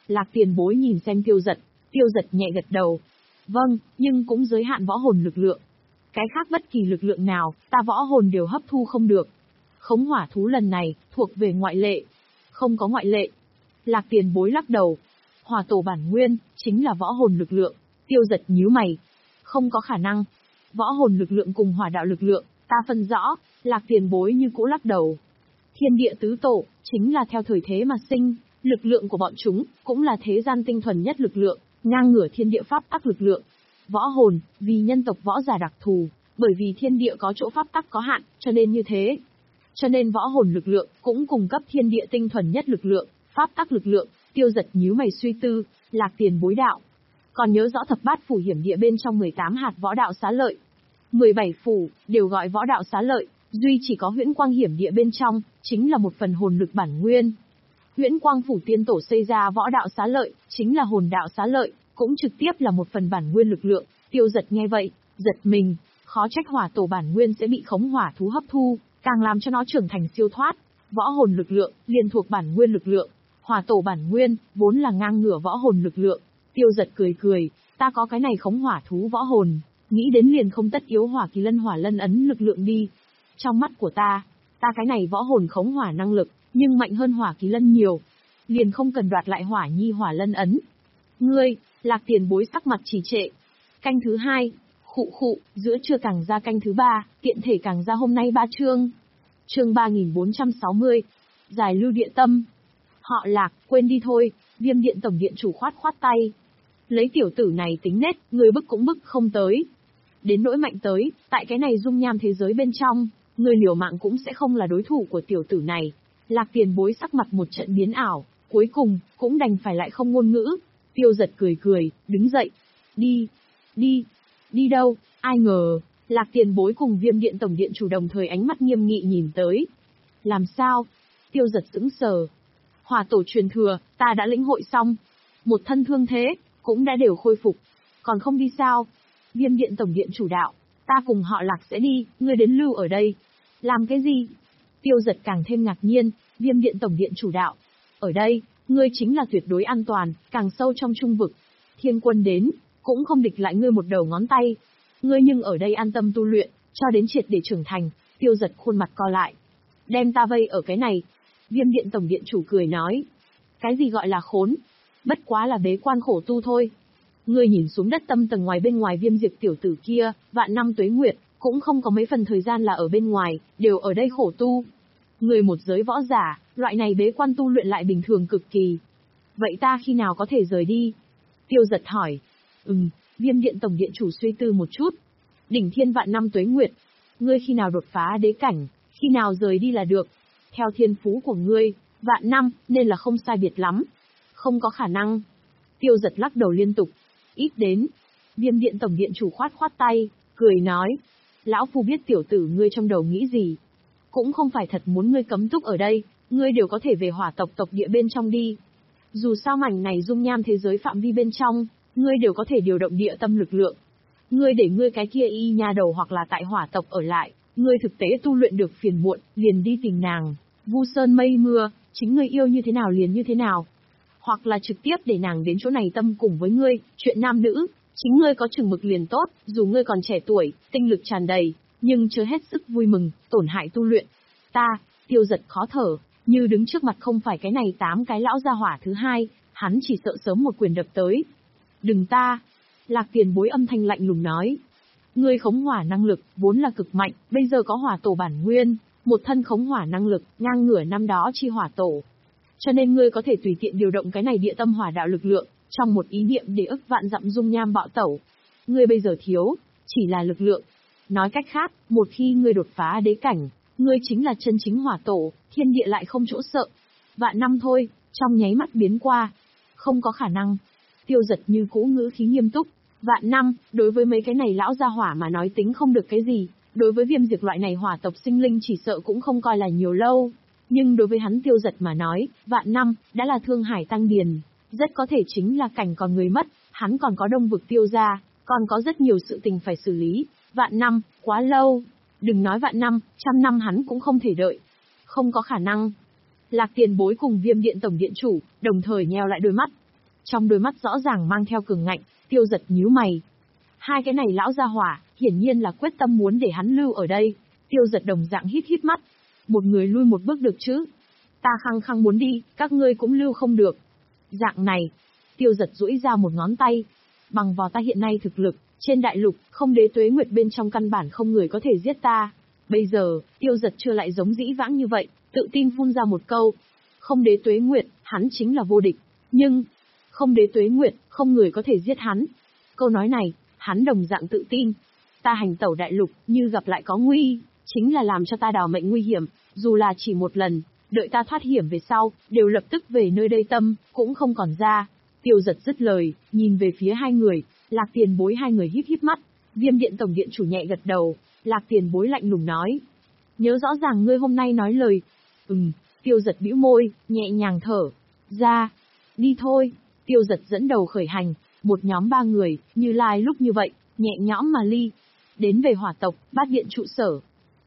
Lạc Tiền Bối nhìn xem Tiêu Dật, Tiêu Dật nhẹ gật đầu. Vâng, nhưng cũng giới hạn võ hồn lực lượng. Cái khác bất kỳ lực lượng nào, ta võ hồn đều hấp thu không được. Khống hỏa thú lần này, thuộc về ngoại lệ. Không có ngoại lệ. Lạc Tiền Bối lắc đầu. Hỏa tổ bản nguyên, chính là võ hồn lực lượng. Tiêu Dật nhíu mày. Không có khả năng. Võ hồn lực lượng cùng hỏa đạo lực lượng, ta phân rõ. Lạc Tiền Bối như cũ lắc đầu. Thiên địa tứ tổ, chính là theo thời thế mà sinh. Lực lượng của bọn chúng, cũng là thế gian tinh thuần nhất lực lượng, ngang ngửa thiên địa pháp tắc lực lượng. Võ hồn, vì nhân tộc võ giả đặc thù, bởi vì thiên địa có chỗ pháp tắc có hạn, cho nên như thế. Cho nên võ hồn lực lượng, cũng cung cấp thiên địa tinh thuần nhất lực lượng, pháp tắc lực lượng. Tiêu Dật nhíu mày suy tư. Lạc Tiền Bối đạo. Còn nhớ rõ thập bát phủ hiểm địa bên trong mười tám hạt võ đạo xá lợi. mười bảy phủ, đều gọi võ đạo xá lợi, duy chỉ có huyễn quang hiểm địa bên trong, chính là một phần hồn lực bản nguyên. Huyễn quang phủ tiên tổ xây ra võ đạo xá lợi, chính là hồn đạo xá lợi, cũng trực tiếp là một phần bản nguyên lực lượng. Tiêu Dật nghe vậy, giật mình, khó trách hỏa tổ bản nguyên sẽ bị khống hỏa thú hấp thu, càng làm cho nó trưởng thành siêu thoát. Võ hồn lực lượng, liền thuộc bản nguyên lực lượng. Hỏa tổ bản nguyên, vốn là ngang ngửa võ hồn lực lượng. Tiêu Dật cười cười, ta có cái này khống hỏa thú võ hồn, nghĩ đến liền không tất yếu hỏa kỳ lân hỏa lân ấn lực lượng đi. Trong mắt của ta, ta cái này võ hồn khống hỏa năng lực, nhưng mạnh hơn hỏa kỳ lân nhiều. Liền không cần đoạt lại hỏa nhi hỏa lân ấn. Ngươi, Lạc Tiền Bối sắc mặt trì trệ. Canh thứ hai, khụ khụ, giữa trưa càng ra canh thứ ba, tiện thể càng ra hôm nay ba chương. Chương ba nghìn bốn trăm sáu mươi, giải lưu địa tâm. Họ Lạc, quên đi thôi, Viêm điện tổng điện chủ khoát khoát tay. Lấy tiểu tử này tính nết, người bức cũng bức không tới. Đến nỗi mạnh tới, tại cái này dung nham thế giới bên trong, người liều mạng cũng sẽ không là đối thủ của tiểu tử này. Lạc Tiền Bối sắc mặt một trận biến ảo, cuối cùng, cũng đành phải lại không ngôn ngữ. Tiêu Dật cười cười, đứng dậy. Đi, đi, đi đâu, ai ngờ, Lạc Tiền Bối cùng Viêm điện tổng điện chủ đồng thời ánh mắt nghiêm nghị nhìn tới. Làm sao? Tiêu Dật sững sờ. Hỏa tổ truyền thừa, ta đã lĩnh hội xong. Một thân thương thế, cũng đã đều khôi phục. Còn không đi sao? Viêm điện tổng điện chủ đạo, ta cùng họ Lạc sẽ đi, ngươi đến lưu ở đây. Làm cái gì? Tiêu Dật càng thêm ngạc nhiên, Viêm điện tổng điện chủ đạo. Ở đây, ngươi chính là tuyệt đối an toàn, càng sâu trong trung vực. Thiên quân đến, cũng không địch lại ngươi một đầu ngón tay. Ngươi nhưng ở đây an tâm tu luyện, cho đến triệt để trưởng thành. Tiêu Dật khuôn mặt co lại. Đem ta vây ở cái này. Viêm điện tổng điện chủ cười nói. Cái gì gọi là khốn? Bất quá là bế quan khổ tu thôi. Ngươi nhìn xuống đất tâm tầng ngoài bên ngoài Viêm Diệp tiểu tử kia, vạn năm tuế nguyệt, cũng không có mấy phần thời gian là ở bên ngoài, đều ở đây khổ tu. Người một giới võ giả, loại này bế quan tu luyện lại bình thường cực kỳ. Vậy ta khi nào có thể rời đi? Tiêu Dật hỏi. Ừm, Viêm điện tổng điện chủ suy tư một chút. Đỉnh thiên vạn năm tuế nguyệt. Ngươi khi nào đột phá đế cảnh, khi nào rời đi là được. Theo thiên phú của ngươi, vạn năm, nên là không sai biệt lắm. Không có khả năng. Tiêu Dật lắc đầu liên tục. Ít đến. Viêm điện tổng điện chủ khoát khoát tay, cười nói. Lão phu biết tiểu tử ngươi trong đầu nghĩ gì. Cũng không phải thật muốn ngươi cấm túc ở đây, ngươi đều có thể về hỏa tộc tộc địa bên trong đi. Dù sao mảnh này dung nham thế giới phạm vi bên trong, ngươi đều có thể điều động địa tâm lực lượng. Ngươi để ngươi cái kia y nha đầu hoặc là tại hỏa tộc ở lại, ngươi thực tế tu luyện được phiền muộn, liền đi tìm nàng. Vu sơn mây mưa, chính ngươi yêu như thế nào liền như thế nào. Hoặc là trực tiếp để nàng đến chỗ này tâm cùng với ngươi, chuyện nam nữ, chính ngươi có chừng mực liền tốt, dù ngươi còn trẻ tuổi, tinh lực tràn đầy, nhưng chớ hết sức vui mừng, tổn hại tu luyện. Ta, Tiêu Dật khó thở, như đứng trước mặt không phải cái này tám cái lão gia hỏa thứ hai, hắn chỉ sợ sớm một quyền đập tới. Đừng ta, Lạc Tiền Bối âm thanh lạnh lùng nói. Ngươi khống hỏa năng lực, vốn là cực mạnh, bây giờ có hỏa tổ bản nguyên, một thân khống hỏa năng lực, ngang ngửa năm đó chi hỏa tổ. Cho nên ngươi có thể tùy tiện điều động cái này địa tâm hỏa đạo lực lượng, trong một ý niệm để ức vạn dặm dung nham bạo tẩu. Ngươi bây giờ thiếu, chỉ là lực lượng. Nói cách khác, một khi ngươi đột phá đế cảnh, ngươi chính là chân chính hỏa tổ, thiên địa lại không chỗ sợ. Vạn năm thôi, trong nháy mắt biến qua. Không có khả năng. Tiêu Dật như cũ ngữ khí nghiêm túc. Vạn năm, đối với mấy cái này lão gia hỏa mà nói tính không được cái gì. Đối với Viêm Diệp loại này hỏa tộc sinh linh chỉ sợ cũng không coi là nhiều lâu. Nhưng đối với hắn Tiêu Dật mà nói, vạn năm, đã là thương hải tăng điền. Rất có thể chính là cảnh còn người mất, hắn còn có đông vực Tiêu gia, còn có rất nhiều sự tình phải xử lý. Vạn năm, quá lâu. Đừng nói vạn năm, trăm năm hắn cũng không thể đợi. Không có khả năng. Lạc Tiền Bối cùng Viêm điện tổng điện chủ, đồng thời nheo lại đôi mắt. Trong đôi mắt rõ ràng mang theo cường ngạnh, Tiêu Giật nhíu mày. Hai cái này lão gia hỏa, hiển nhiên là quyết tâm muốn để hắn lưu ở đây. Tiêu Giật đồng dạng híp híp mắt. Một người lui một bước được chứ? Ta khăng khăng muốn đi, các ngươi cũng lưu không được. Dạng này, Tiêu Giật duỗi ra một ngón tay. Bằng vào ta hiện nay thực lực, trên đại lục, không đế tuế nguyệt bên trong căn bản không người có thể giết ta. Bây giờ, Tiêu Giật chưa lại giống dĩ vãng như vậy, tự tin phun ra một câu. Không đế tuế nguyệt, hắn chính là vô địch. Nhưng, không đế tuế nguyệt, không người có thể giết hắn. Câu nói này, hắn đồng dạng tự tin. Ta hành tẩu đại lục, như gặp lại có nguy, chính là làm cho ta đào mệnh nguy hiểm, dù là chỉ một lần, đợi ta thoát hiểm về sau, đều lập tức về nơi đây tâm, cũng không còn ra. Tiêu Giật dứt lời, nhìn về phía hai người, Lạc Tiền Bối hai người híp híp mắt. Viêm Điện tổng điện chủ nhẹ gật đầu, Lạc Tiền Bối lạnh lùng nói. Nhớ rõ ràng ngươi hôm nay nói lời. Ừm, Tiêu Giật bĩu môi, nhẹ nhàng thở. Ra, đi thôi. Tiêu Giật dẫn đầu khởi hành, một nhóm ba người, như lai lúc như vậy, nhẹ nhõm mà ly. Đến về hỏa tộc, bát điện trụ sở.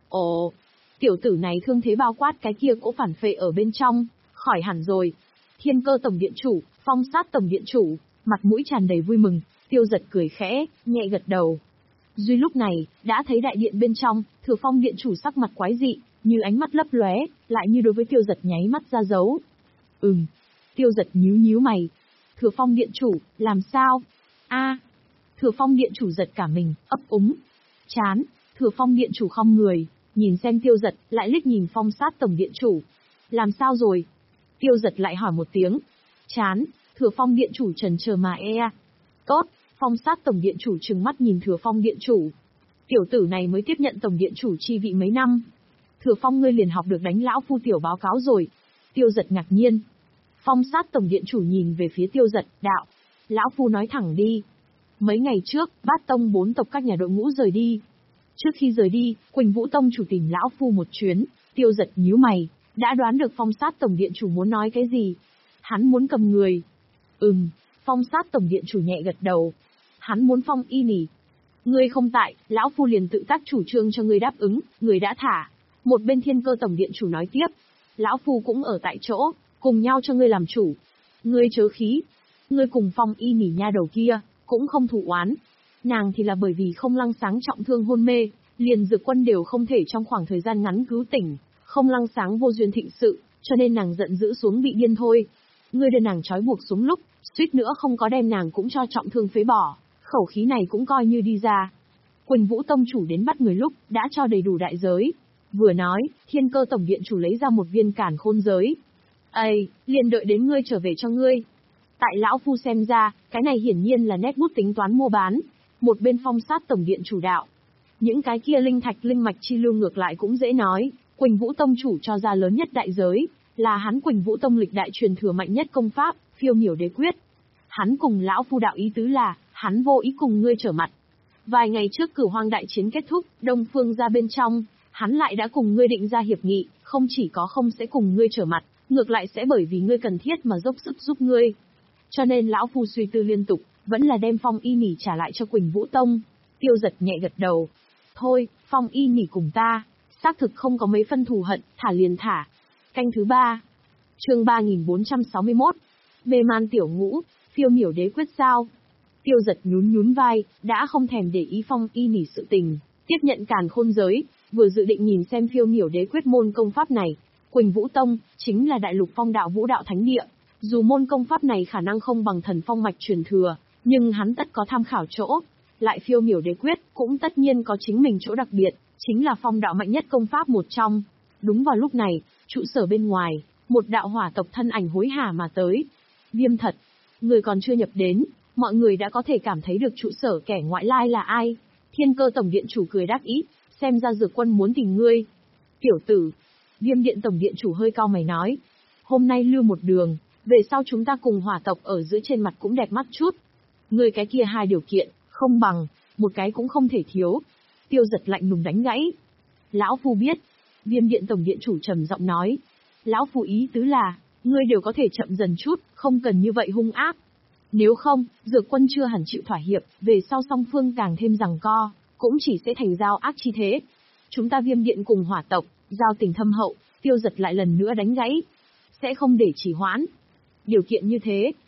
Ồ, tiểu tử này thương thế bao quát cái kia cỗ phản phệ ở bên trong, khỏi hẳn rồi. Thiên Cơ tổng điện chủ, Phong Sát tổng điện chủ, mặt mũi tràn đầy vui mừng, Tiêu Giật cười khẽ, nhẹ gật đầu. Duy lúc này, đã thấy đại điện bên trong, Thừa Phong điện chủ sắc mặt quái dị, như ánh mắt lấp lóe, lại như đối với Tiêu Giật nháy mắt ra dấu. Ừm, Tiêu Giật nhíu nhíu mày. Thừa Phong điện chủ, làm sao? A, Thừa Phong điện chủ giật cả mình, ấp úng. Chán, Thừa Phong điện chủ không người, nhìn xem Tiêu Giật, lại liếc nhìn Phong Sát tổng điện chủ. Làm sao rồi? Tiêu Giật lại hỏi một tiếng. Chán, Thừa Phong điện chủ trần chờ mà e. Tốt, Phong Sát tổng điện chủ trừng mắt nhìn Thừa Phong điện chủ. Tiểu tử này mới tiếp nhận tổng điện chủ chi vị mấy năm. Thừa Phong ngươi liền học được đánh lão phu tiểu báo cáo rồi. Tiêu Giật ngạc nhiên. Phong Sát tổng điện chủ nhìn về phía Tiêu Giật, đạo. Lão phu nói thẳng đi. Mấy ngày trước, Bát Tông bốn tộc các nhà đội ngũ rời đi. Trước khi rời đi, Quỳnh Vũ Tông chủ tìm lão phu một chuyến, Tiêu Giật nhíu mày, đã đoán được Phong Sát tổng điện chủ muốn nói cái gì. Hắn muốn cầm người. Ừm, Phong Sát tổng điện chủ nhẹ gật đầu. Hắn muốn Phong Y Nỉ. Ngươi không tại, lão phu liền tự tác chủ trương cho ngươi đáp ứng, người đã thả. Một bên Thiên Cơ tổng điện chủ nói tiếp, lão phu cũng ở tại chỗ, cùng nhau cho ngươi làm chủ. Ngươi chớ khí. Ngươi cùng Phong Y Nỉ nha đầu kia, cũng không thủ oán. Nàng thì là bởi vì không lăng sáng trọng thương hôn mê, liền Dược Quân đều không thể trong khoảng thời gian ngắn cứu tỉnh, không lăng sáng vô duyên thịnh sự, cho nên nàng giận dữ xuống bị điên thôi. Ngươi đưa nàng trói buộc xuống lúc, suýt nữa không có đem nàng cũng cho trọng thương phế bỏ, khẩu khí này cũng coi như đi ra. Quỳnh Vũ Tông chủ đến bắt người lúc, đã cho đầy đủ đại giới. Vừa nói, Thiên Cơ tổng điện chủ lấy ra một viên cản khôn giới. Ây, liền đợi đến ngươi trở về cho ngươi. Tại lão phu xem ra, cái này hiển nhiên là nét bút tính toán mua bán. Một bên Phong Sát tổng điện chủ đạo. Những cái kia linh thạch linh mạch chi lưu ngược lại cũng dễ nói, Quỳnh Vũ Tông chủ cho ra lớn nhất đại giới, là hắn Quỳnh Vũ Tông lịch đại truyền thừa mạnh nhất công pháp, Phiêu Miểu Đế Quyết. Hắn cùng lão phu đạo ý tứ là, hắn vô ý cùng ngươi trở mặt. Vài ngày trước Cửu Hoang đại chiến kết thúc, Đông Phương ra bên trong, hắn lại đã cùng ngươi định ra hiệp nghị, không chỉ có không sẽ cùng ngươi trở mặt, ngược lại sẽ bởi vì ngươi cần thiết mà dốc sức giúp ngươi. Cho nên lão phu suy tư liên tục, vẫn là đem Phong Y Nỉ trả lại cho Quỳnh Vũ Tông. Tiêu Giật nhẹ gật đầu. Thôi, Phong Y Nỉ cùng ta, xác thực không có mấy phân thù hận, thả liền thả. Canh thứ ba. Chương ba nghìn bốn trăm sáu mươi mốt. Mê man tiểu ngũ, Phiêu Miểu Đế Quyết sao? Tiêu Giật nhún nhún vai, đã không thèm để ý Phong Y Nỉ sự tình, tiếp nhận càn khôn giới, vừa dự định nhìn xem Phiêu Miểu Đế Quyết môn công pháp này. Quỳnh Vũ Tông, chính là đại lục phong đạo vũ đạo thánh địa. Dù môn công pháp này khả năng không bằng thần phong mạch truyền thừa, nhưng hắn tất có tham khảo chỗ. Lại Phiêu Miểu Đế Quyết, cũng tất nhiên có chính mình chỗ đặc biệt, chính là phong đạo mạnh nhất công pháp một trong. Đúng vào lúc này, trụ sở bên ngoài, một đạo hỏa tộc thân ảnh hối hả mà tới. Viêm Thật, người còn chưa nhập đến, mọi người đã có thể cảm thấy được trụ sở kẻ ngoại lai là ai. Thiên Cơ tổng điện chủ cười đắc ý, xem ra Dược Quân muốn tìm ngươi. Tiểu tử, Viêm Điện tổng điện chủ hơi cau mày nói, hôm nay lưu một đường, về sau chúng ta cùng hỏa tộc ở giữa trên mặt cũng đẹp mắt chút. Ngươi cái kia hai điều kiện, không bằng, một cái cũng không thể thiếu. Tiêu Giật lạnh lùng đánh gãy. Lão phu biết. Viêm Điện tổng điện chủ trầm giọng nói. Lão phu ý tứ là, ngươi đều có thể chậm dần chút, không cần như vậy hung ác. Nếu không, Dược Quân chưa hẳn chịu thỏa hiệp, về sau song phương càng thêm giằng co, cũng chỉ sẽ thành giao ác chi thế. Chúng ta Viêm Điện cùng hỏa tộc, giao tình thâm hậu. Tiêu Giật lại lần nữa đánh gãy. Sẽ không để trì hoãn. Điều kiện như thế,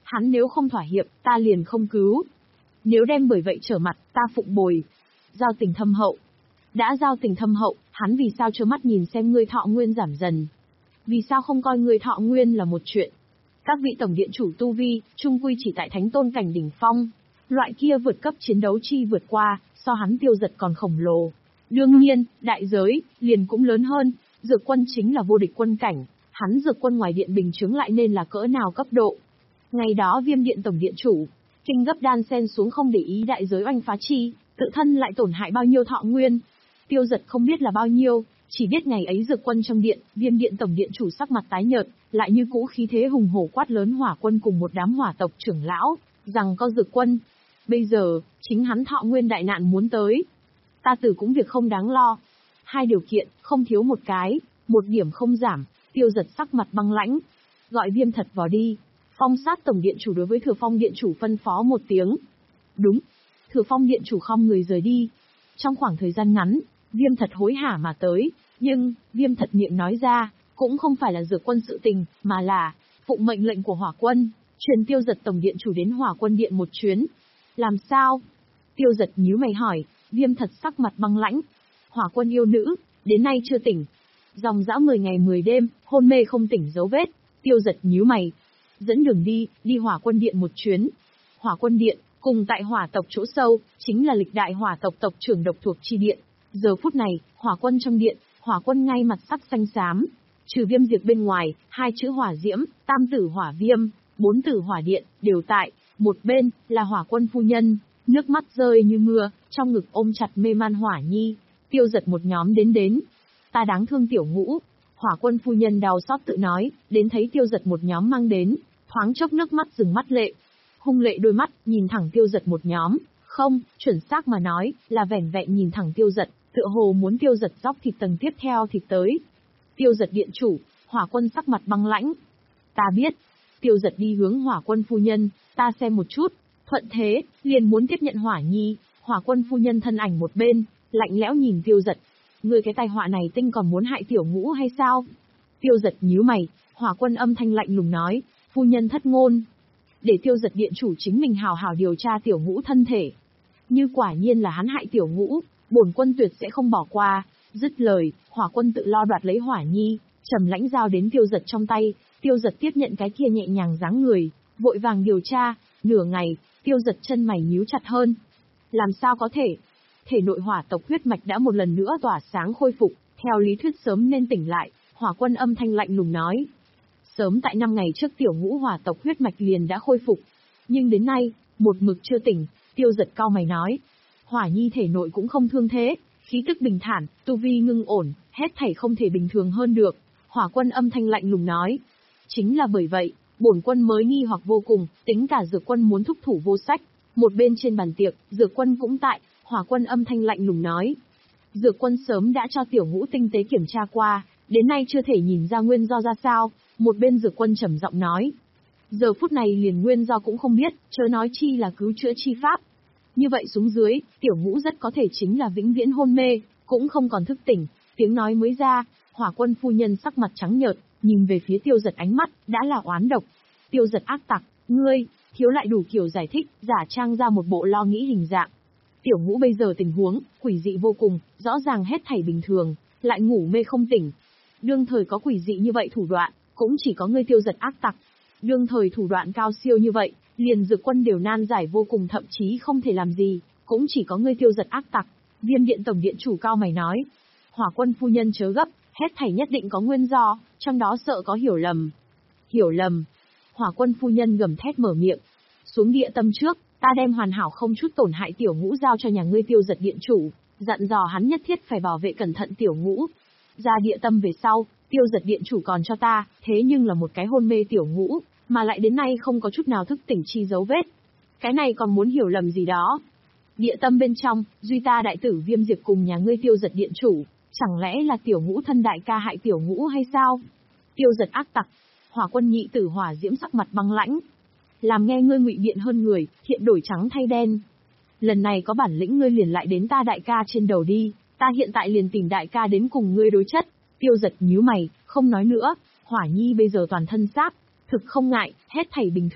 Hắn nếu không thỏa hiệp, ta liền không cứu. Nếu đem bởi vậy trở mặt, ta phụng bồi. Giao tình thâm hậu. Đã giao tình thâm hậu, hắn vì sao trơ mắt nhìn xem ngươi thọ nguyên giảm dần? Vì sao không coi ngươi thọ nguyên là một chuyện? Các vị tổng điện chủ tu vi, trung quy chỉ tại thánh tôn cảnh đỉnh phong. Loại kia vượt cấp chiến đấu chi vượt qua, so hắn Tiêu Giật còn khổng lồ. Đương nhiên, đại giới, liền cũng lớn hơn. Dược quân chính là vô địch quân cảnh. Hắn dược quân ngoài điện bình chứng lại nên là cỡ nào cấp độ. Ngày đó Viêm điện tổng điện chủ, kinh gấp đan sen xuống không để ý đại giới oanh phá chi, tự thân lại tổn hại bao nhiêu thọ nguyên. Tiêu Giật không biết là bao nhiêu, chỉ biết ngày ấy dược quân trong điện, Viêm điện tổng điện chủ sắc mặt tái nhợt, lại như cũ khí thế hùng hổ quát lớn hỏa quân cùng một đám hỏa tộc trưởng lão, rằng có dược quân. Bây giờ, chính hắn thọ nguyên đại nạn muốn tới. Ta tử cũng việc không đáng lo. Hai điều kiện, không thiếu một cái, một điểm không giảm. Tiêu Giật sắc mặt băng lãnh. Gọi Viêm thật vào đi. Phong sát tổng điện chủ đối với Thừa Phong điện chủ phân phó một tiếng. Đúng. Thừa Phong điện chủ không người rời đi. Trong khoảng thời gian ngắn, Viêm thật hối hả mà tới. Nhưng, Viêm thật miệng nói ra, cũng không phải là dược quân sự tình, mà là phụng mệnh lệnh của hỏa quân, truyền Tiêu Giật tổng điện chủ đến hỏa quân điện một chuyến. Làm sao? Tiêu Giật nhíu mày hỏi. Viêm thật sắc mặt băng lãnh. Hỏa quân yêu nữ, đến nay chưa tỉnh. Dòng dã mười ngày mười đêm, hôn mê không tỉnh dấu vết. Tiêu Giật nhíu mày. Dẫn đường đi, đi hỏa quân điện một chuyến. Hỏa quân điện, cùng tại hỏa tộc chỗ sâu, chính là lịch đại hỏa tộc tộc trưởng độc thuộc chi điện. Giờ phút này, hỏa quân trong điện, hỏa quân ngay mặt sắc xanh xám. Trừ Viêm Diệp bên ngoài, hai chữ hỏa diễm, tam tử hỏa viêm, bốn tử hỏa điện, đều tại. Một bên, là hỏa quân phu nhân, nước mắt rơi như mưa, trong ngực ôm chặt mê man hỏa nhi. Tiêu Giật một nhóm đến đến. Ta đáng thương tiểu ngũ. Hỏa quân phu nhân đau xót tự nói, đến thấy Tiêu Giật một nhóm mang đến, thoáng chốc nước mắt dừng mắt lệ. Hung lệ đôi mắt, nhìn thẳng Tiêu Giật một nhóm, không, chuẩn xác mà nói, là vẻn vẹn nhìn thẳng Tiêu Giật, tựa hồ muốn Tiêu Giật dóc thịt tầng tiếp theo thịt tới. Tiêu Giật điện chủ, hỏa quân sắc mặt băng lãnh. Ta biết. Tiêu Giật đi hướng hỏa quân phu nhân, ta xem một chút, thuận thế, liền muốn tiếp nhận hỏa nhi, hỏa quân phu nhân thân ảnh một bên, lạnh lẽo nhìn Tiêu Giật. Ngươi cái tai họa này tinh còn muốn hại tiểu ngũ hay sao? Tiêu Giật nhíu mày, hỏa quân âm thanh lạnh lùng nói, phu nhân thất ngôn. Để Tiêu Giật điện chủ chính mình hào hào điều tra tiểu ngũ thân thể. Như quả nhiên là hắn hại tiểu ngũ, bổn quân tuyệt sẽ không bỏ qua. Dứt lời, hỏa quân tự lo đoạt lấy hỏa nhi, trầm lãnh giao đến Tiêu Giật trong tay. Tiêu Giật tiếp nhận cái kia nhẹ nhàng dáng người, vội vàng điều tra. Nửa ngày, Tiêu Giật chân mày nhíu chặt hơn. Làm sao có thể? Thể nội hỏa tộc huyết mạch đã một lần nữa tỏa sáng khôi phục, theo lý thuyết sớm nên tỉnh lại. Hỏa quân âm thanh lạnh lùng nói. Sớm tại năm ngày trước tiểu ngũ hỏa tộc huyết mạch liền đã khôi phục. Nhưng đến nay, một mực chưa tỉnh. Tiêu Giật cau mày nói. Hỏa nhi thể nội cũng không thương thế, khí tức bình thản, tu vi ngưng ổn, hết thảy không thể bình thường hơn được. Hỏa quân âm thanh lạnh lùng nói. Chính là bởi vậy, bổn quân mới nghi hoặc vô cùng, tính cả dược quân muốn thúc thủ vô sách. Một bên trên bàn tiệc, dược quân cũng tại, hỏa quân âm thanh lạnh lùng nói. Dược quân sớm đã cho tiểu ngũ tinh tế kiểm tra qua, đến nay chưa thể nhìn ra nguyên do ra sao. Một bên dược quân trầm giọng nói. Giờ phút này liền nguyên do cũng không biết, chớ nói chi là cứu chữa chi pháp. Như vậy xuống dưới, tiểu ngũ rất có thể chính là vĩnh viễn hôn mê, cũng không còn thức tỉnh. Tiếng nói mới ra, hỏa quân phu nhân sắc mặt trắng nhợt, nhìn về phía Tiêu Giật ánh mắt, đã là oán độc. Tiêu Giật ác tặc, ngươi, thiếu lại đủ kiểu giải thích, giả trang ra một bộ lo nghĩ hình dạng. Tiểu ngũ bây giờ tình huống, quỷ dị vô cùng, rõ ràng hết thảy bình thường, lại ngủ mê không tỉnh. Đương thời có quỷ dị như vậy thủ đoạn, cũng chỉ có ngươi Tiêu Giật ác tặc. Đương thời thủ đoạn cao siêu như vậy, liền dược quân đều nan giải vô cùng thậm chí không thể làm gì, cũng chỉ có ngươi Tiêu Giật ác tặc. Viêm điện tổng điện chủ cao mày nói. Hỏa quân phu nhân chớ gấp, hết thảy nhất định có nguyên do, trong đó sợ có hiểu lầm. Hiểu lầm. Hỏa quân phu nhân gầm thét mở miệng. Xuống địa tâm trước, ta đem hoàn hảo không chút tổn hại tiểu ngũ giao cho nhà ngươi Tiêu Giật điện chủ, dặn dò hắn nhất thiết phải bảo vệ cẩn thận tiểu ngũ. Ra địa tâm về sau, Tiêu Giật điện chủ còn cho ta, thế nhưng là một cái hôn mê tiểu ngũ, mà lại đến nay không có chút nào thức tỉnh chi dấu vết. Cái này còn muốn hiểu lầm gì đó. Địa tâm bên trong, duy ta đại tử Viêm Diệp cùng nhà ngươi Tiêu Giật điện chủ, chẳng lẽ là tiểu ngũ thân đại ca hại tiểu ngũ hay sao? Tiêu Giật ác tặc. Hỏa quân nhị tử hỏa diễm sắc mặt băng lãnh. Làm nghe ngươi ngụy biện hơn người, hiện đổi trắng thay đen. Lần này có bản lĩnh ngươi liền lại đến ta đại ca trên đầu đi, ta hiện tại liền tìm đại ca đến cùng ngươi đối chất. Tiêu Giật nhíu mày, không nói nữa. Hỏa nhi bây giờ toàn thân sáp, thực không ngại, hết thảy bình thường.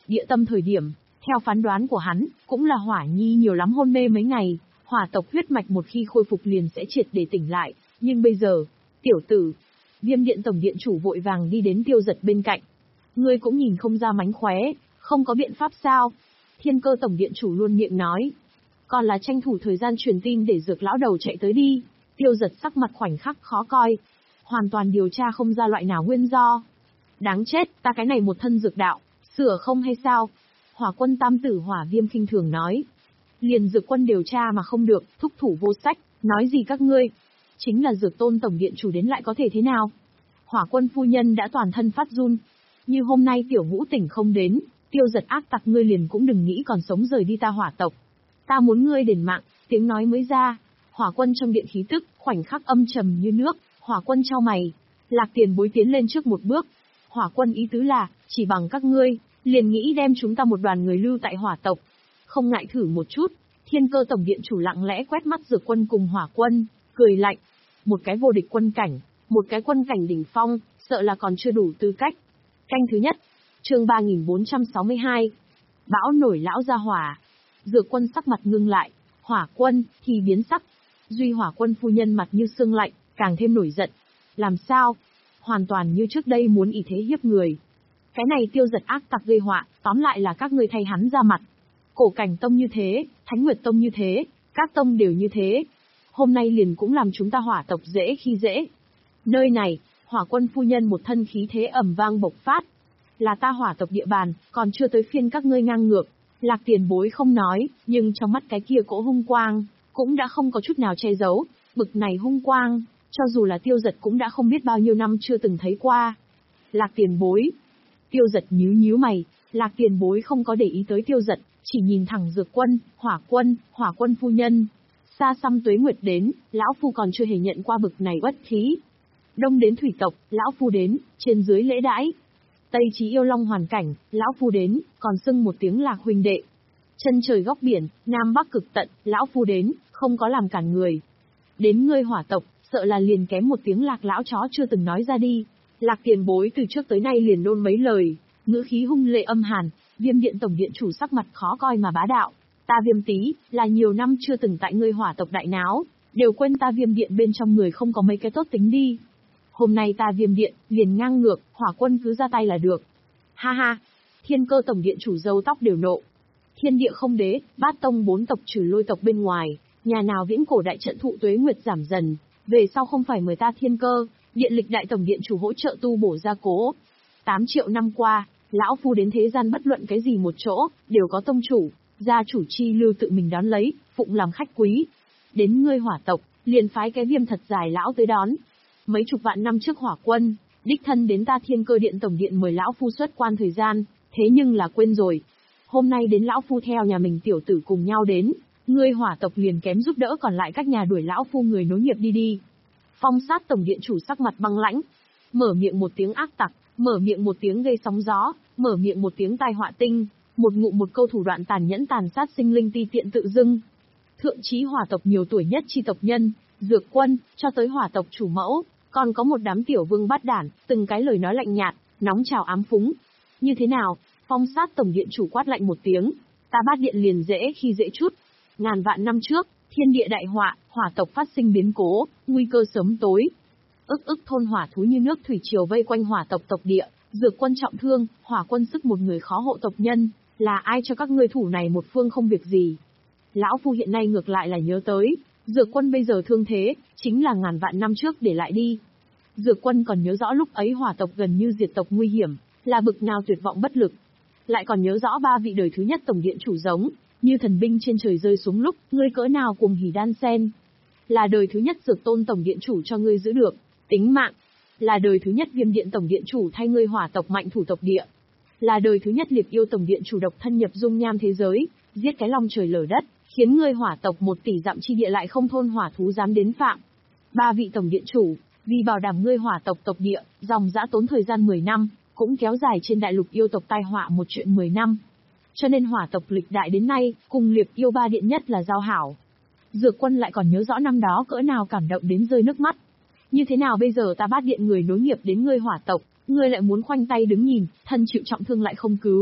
Địa tâm thời điểm, theo phán đoán của hắn, cũng là Hỏa Nhi nhiều lắm hôn mê mấy ngày, hỏa tộc huyết mạch một khi khôi phục liền sẽ triệt để tỉnh lại, nhưng bây giờ, tiểu tử, Viêm Điện tổng điện chủ vội vàng đi đến Tiêu Giật bên cạnh. Ngươi cũng nhìn không ra mánh khóe, không có biện pháp sao? Thiên Cơ tổng điện chủ luôn miệng nói. Còn là tranh thủ thời gian truyền tin để Dược lão đầu chạy tới đi. Tiêu Giật sắc mặt khoảnh khắc khó coi, hoàn toàn điều tra không ra loại nào nguyên do. Đáng chết, ta cái này một thân dược đạo, sửa không hay sao? Hỏa quân tam tử Hỏa Viêm khinh thường nói. Liền dược quân điều tra mà không được, thúc thủ vô sách, nói gì các ngươi? Chính là Dược tôn tổng điện chủ đến lại có thể thế nào? Hỏa quân phu nhân đã toàn thân phát run. Như hôm nay tiểu ngũ tỉnh không đến, Tiêu Giật ác tặc ngươi liền cũng đừng nghĩ còn sống rời đi ta hỏa tộc. Ta muốn ngươi đền mạng, tiếng nói mới ra. Hỏa quân trong điện khí tức, khoảnh khắc âm trầm như nước, hỏa quân chau mày. Lạc Tiền Bối tiến lên trước một bước. Hỏa quân ý tứ là, chỉ bằng các ngươi, liền nghĩ đem chúng ta một đoàn người lưu tại hỏa tộc. Không ngại thử một chút. Thiên Cơ tổng điện chủ lặng lẽ quét mắt Dược quân cùng hỏa quân, cười lạnh. Một cái vô địch quân cảnh, một cái quân cảnh đỉnh phong, sợ là còn chưa đủ tư cách. Canh thứ nhất, chương ba nghìn bốn trăm sáu mươi hai. Bão nổi lão ra hỏa. Dược quân sắc mặt ngưng lại, hỏa quân thì biến sắc. Duy hỏa quân phu nhân mặt như xương lạnh, càng thêm nổi giận. Làm sao? Hoàn toàn như trước đây muốn ỷ thế hiếp người. Cái này Tiêu Giật ác tặc gây họa, tóm lại là các ngươi thay hắn ra mặt. Cổ Cảnh tông như thế, Thánh Nguyệt tông như thế, các tông đều như thế. Hôm nay liền cũng làm chúng ta hỏa tộc dễ khi dễ. Nơi này, hỏa quân phu nhân một thân khí thế ầm vang bộc phát. Là ta hỏa tộc địa bàn, còn chưa tới phiên các ngươi ngang ngược. Lạc Tiền Bối không nói, nhưng trong mắt cái kia cỗ hung quang, cũng đã không có chút nào che giấu. Bực này hung quang, cho dù là Tiêu Giật cũng đã không biết bao nhiêu năm chưa từng thấy qua. Lạc Tiền Bối. Tiêu Giật nhíu nhíu mày, Lạc Tiền Bối không có để ý tới Tiêu Giật, chỉ nhìn thẳng Dược quân, hỏa quân, hỏa quân phu nhân. Xa xăm tuế nguyệt đến, lão phu còn chưa hề nhận qua bực này uất khí. Đông đến thủy tộc, lão phu đến, trên dưới lễ đãi. Tây chí yêu long hoàn cảnh, lão phu đến, còn xưng một tiếng Lạc huynh đệ. Chân trời góc biển, nam bắc cực tận, lão phu đến, không có làm cản người. Đến ngươi hỏa tộc, sợ là liền kém một tiếng Lạc lão chó chưa từng nói ra đi. Lạc Tiền Bối từ trước tới nay liền nôn mấy lời, ngữ khí hung lệ âm hàn. Viêm Điện tổng điện chủ sắc mặt khó coi mà bá đạo. Ta Viêm Tý, là nhiều năm chưa từng tại ngươi hỏa tộc đại náo, đều quên ta Viêm Điện bên trong người không có mấy cái tốt tính đi. Hôm nay ta Viêm Điện, liền ngang ngược, hỏa quân cứ ra tay là được. Ha ha, Thiên Cơ tổng điện chủ râu tóc đều nộ. Thiên địa không đế, bát tông bốn tộc trừ lôi tộc bên ngoài, nhà nào viễn cổ đại trận thụ tuế nguyệt giảm dần, về sau không phải mời ta Thiên Cơ, điện lịch đại tổng điện chủ hỗ trợ tu bổ gia cố. Tám triệu năm qua, lão phu đến thế gian bất luận cái gì một chỗ, đều có tông chủ, gia chủ chi lưu tự mình đón lấy, phụng làm khách quý. Đến ngươi hỏa tộc, liền phái cái Viêm thật dài lão tới đón. Mấy chục vạn năm trước hỏa quân, đích thân đến ta Thiên Cơ điện tổng điện mời lão phu xuất quan thời gian, thế nhưng là quên rồi. Hôm nay đến lão phu theo nhà mình tiểu tử cùng nhau đến, ngươi hỏa tộc liền kém giúp đỡ còn lại các nhà đuổi lão phu người nối nghiệp đi đi. Phong Sát tổng điện chủ sắc mặt băng lãnh, mở miệng một tiếng ác tặc, mở miệng một tiếng gây sóng gió, mở miệng một tiếng tai họa tinh, một ngụm một câu thủ đoạn tàn nhẫn tàn sát sinh linh ti tiện tự dưng. Thượng chí hỏa tộc nhiều tuổi nhất chi tộc nhân, Dược quân, cho tới hỏa tộc chủ mẫu, còn có một đám tiểu vương bát đản, từng cái lời nói lạnh nhạt, nóng trào ám phúng. Như thế nào? Phong Sát tổng điện chủ quát lạnh một tiếng, ta Bát điện liền dễ khi dễ chút. Ngàn vạn năm trước, thiên địa đại họa, hỏa tộc phát sinh biến cố, nguy cơ sớm tối. Ức ức thôn hỏa thú như nước thủy triều vây quanh hỏa tộc tộc địa, Dược quân trọng thương, hỏa quân sức một người khó hộ tộc nhân, là ai cho các ngươi thủ này một phương không việc gì. Lão phu hiện nay ngược lại là nhớ tới, Dược quân bây giờ thương thế, chính là ngàn vạn năm trước để lại đi. Dược quân còn nhớ rõ lúc ấy hỏa tộc gần như diệt tộc nguy hiểm, là bực nào tuyệt vọng bất lực. Lại còn nhớ rõ ba vị đời thứ nhất tổng điện chủ giống, như thần binh trên trời rơi xuống lúc, ngươi cỡ nào cùng hỉ đan sen. Là đời thứ nhất Dược tôn tổng điện chủ cho ngươi giữ được tính mạng. Là đời thứ nhất Viêm điện tổng điện chủ thay ngươi hỏa tộc mạnh thủ tộc địa. Là đời thứ nhất Liệp yêu tổng điện chủ độc thân nhập dung nham thế giới, giết cái long trời lở đất, khiến ngươi hỏa tộc một tỷ dặm chi địa lại không thôn hỏa thú dám đến phạm. Ba vị tổng điện chủ, vì bảo đảm ngươi hỏa tộc tộc địa, dòng dã tốn thời gian mười năm, cũng kéo dài trên đại lục yêu tộc tai họa một chuyện mười năm. Cho nên hỏa tộc lịch đại đến nay, cùng Liệp yêu ba điện nhất là giao hảo. Dược quân lại còn nhớ rõ năm đó cỡ nào cảm động đến rơi nước mắt. Như thế nào bây giờ ta Bát điện người nối nghiệp đến ngươi hỏa tộc, ngươi lại muốn khoanh tay đứng nhìn, thân chịu trọng thương lại không cứu,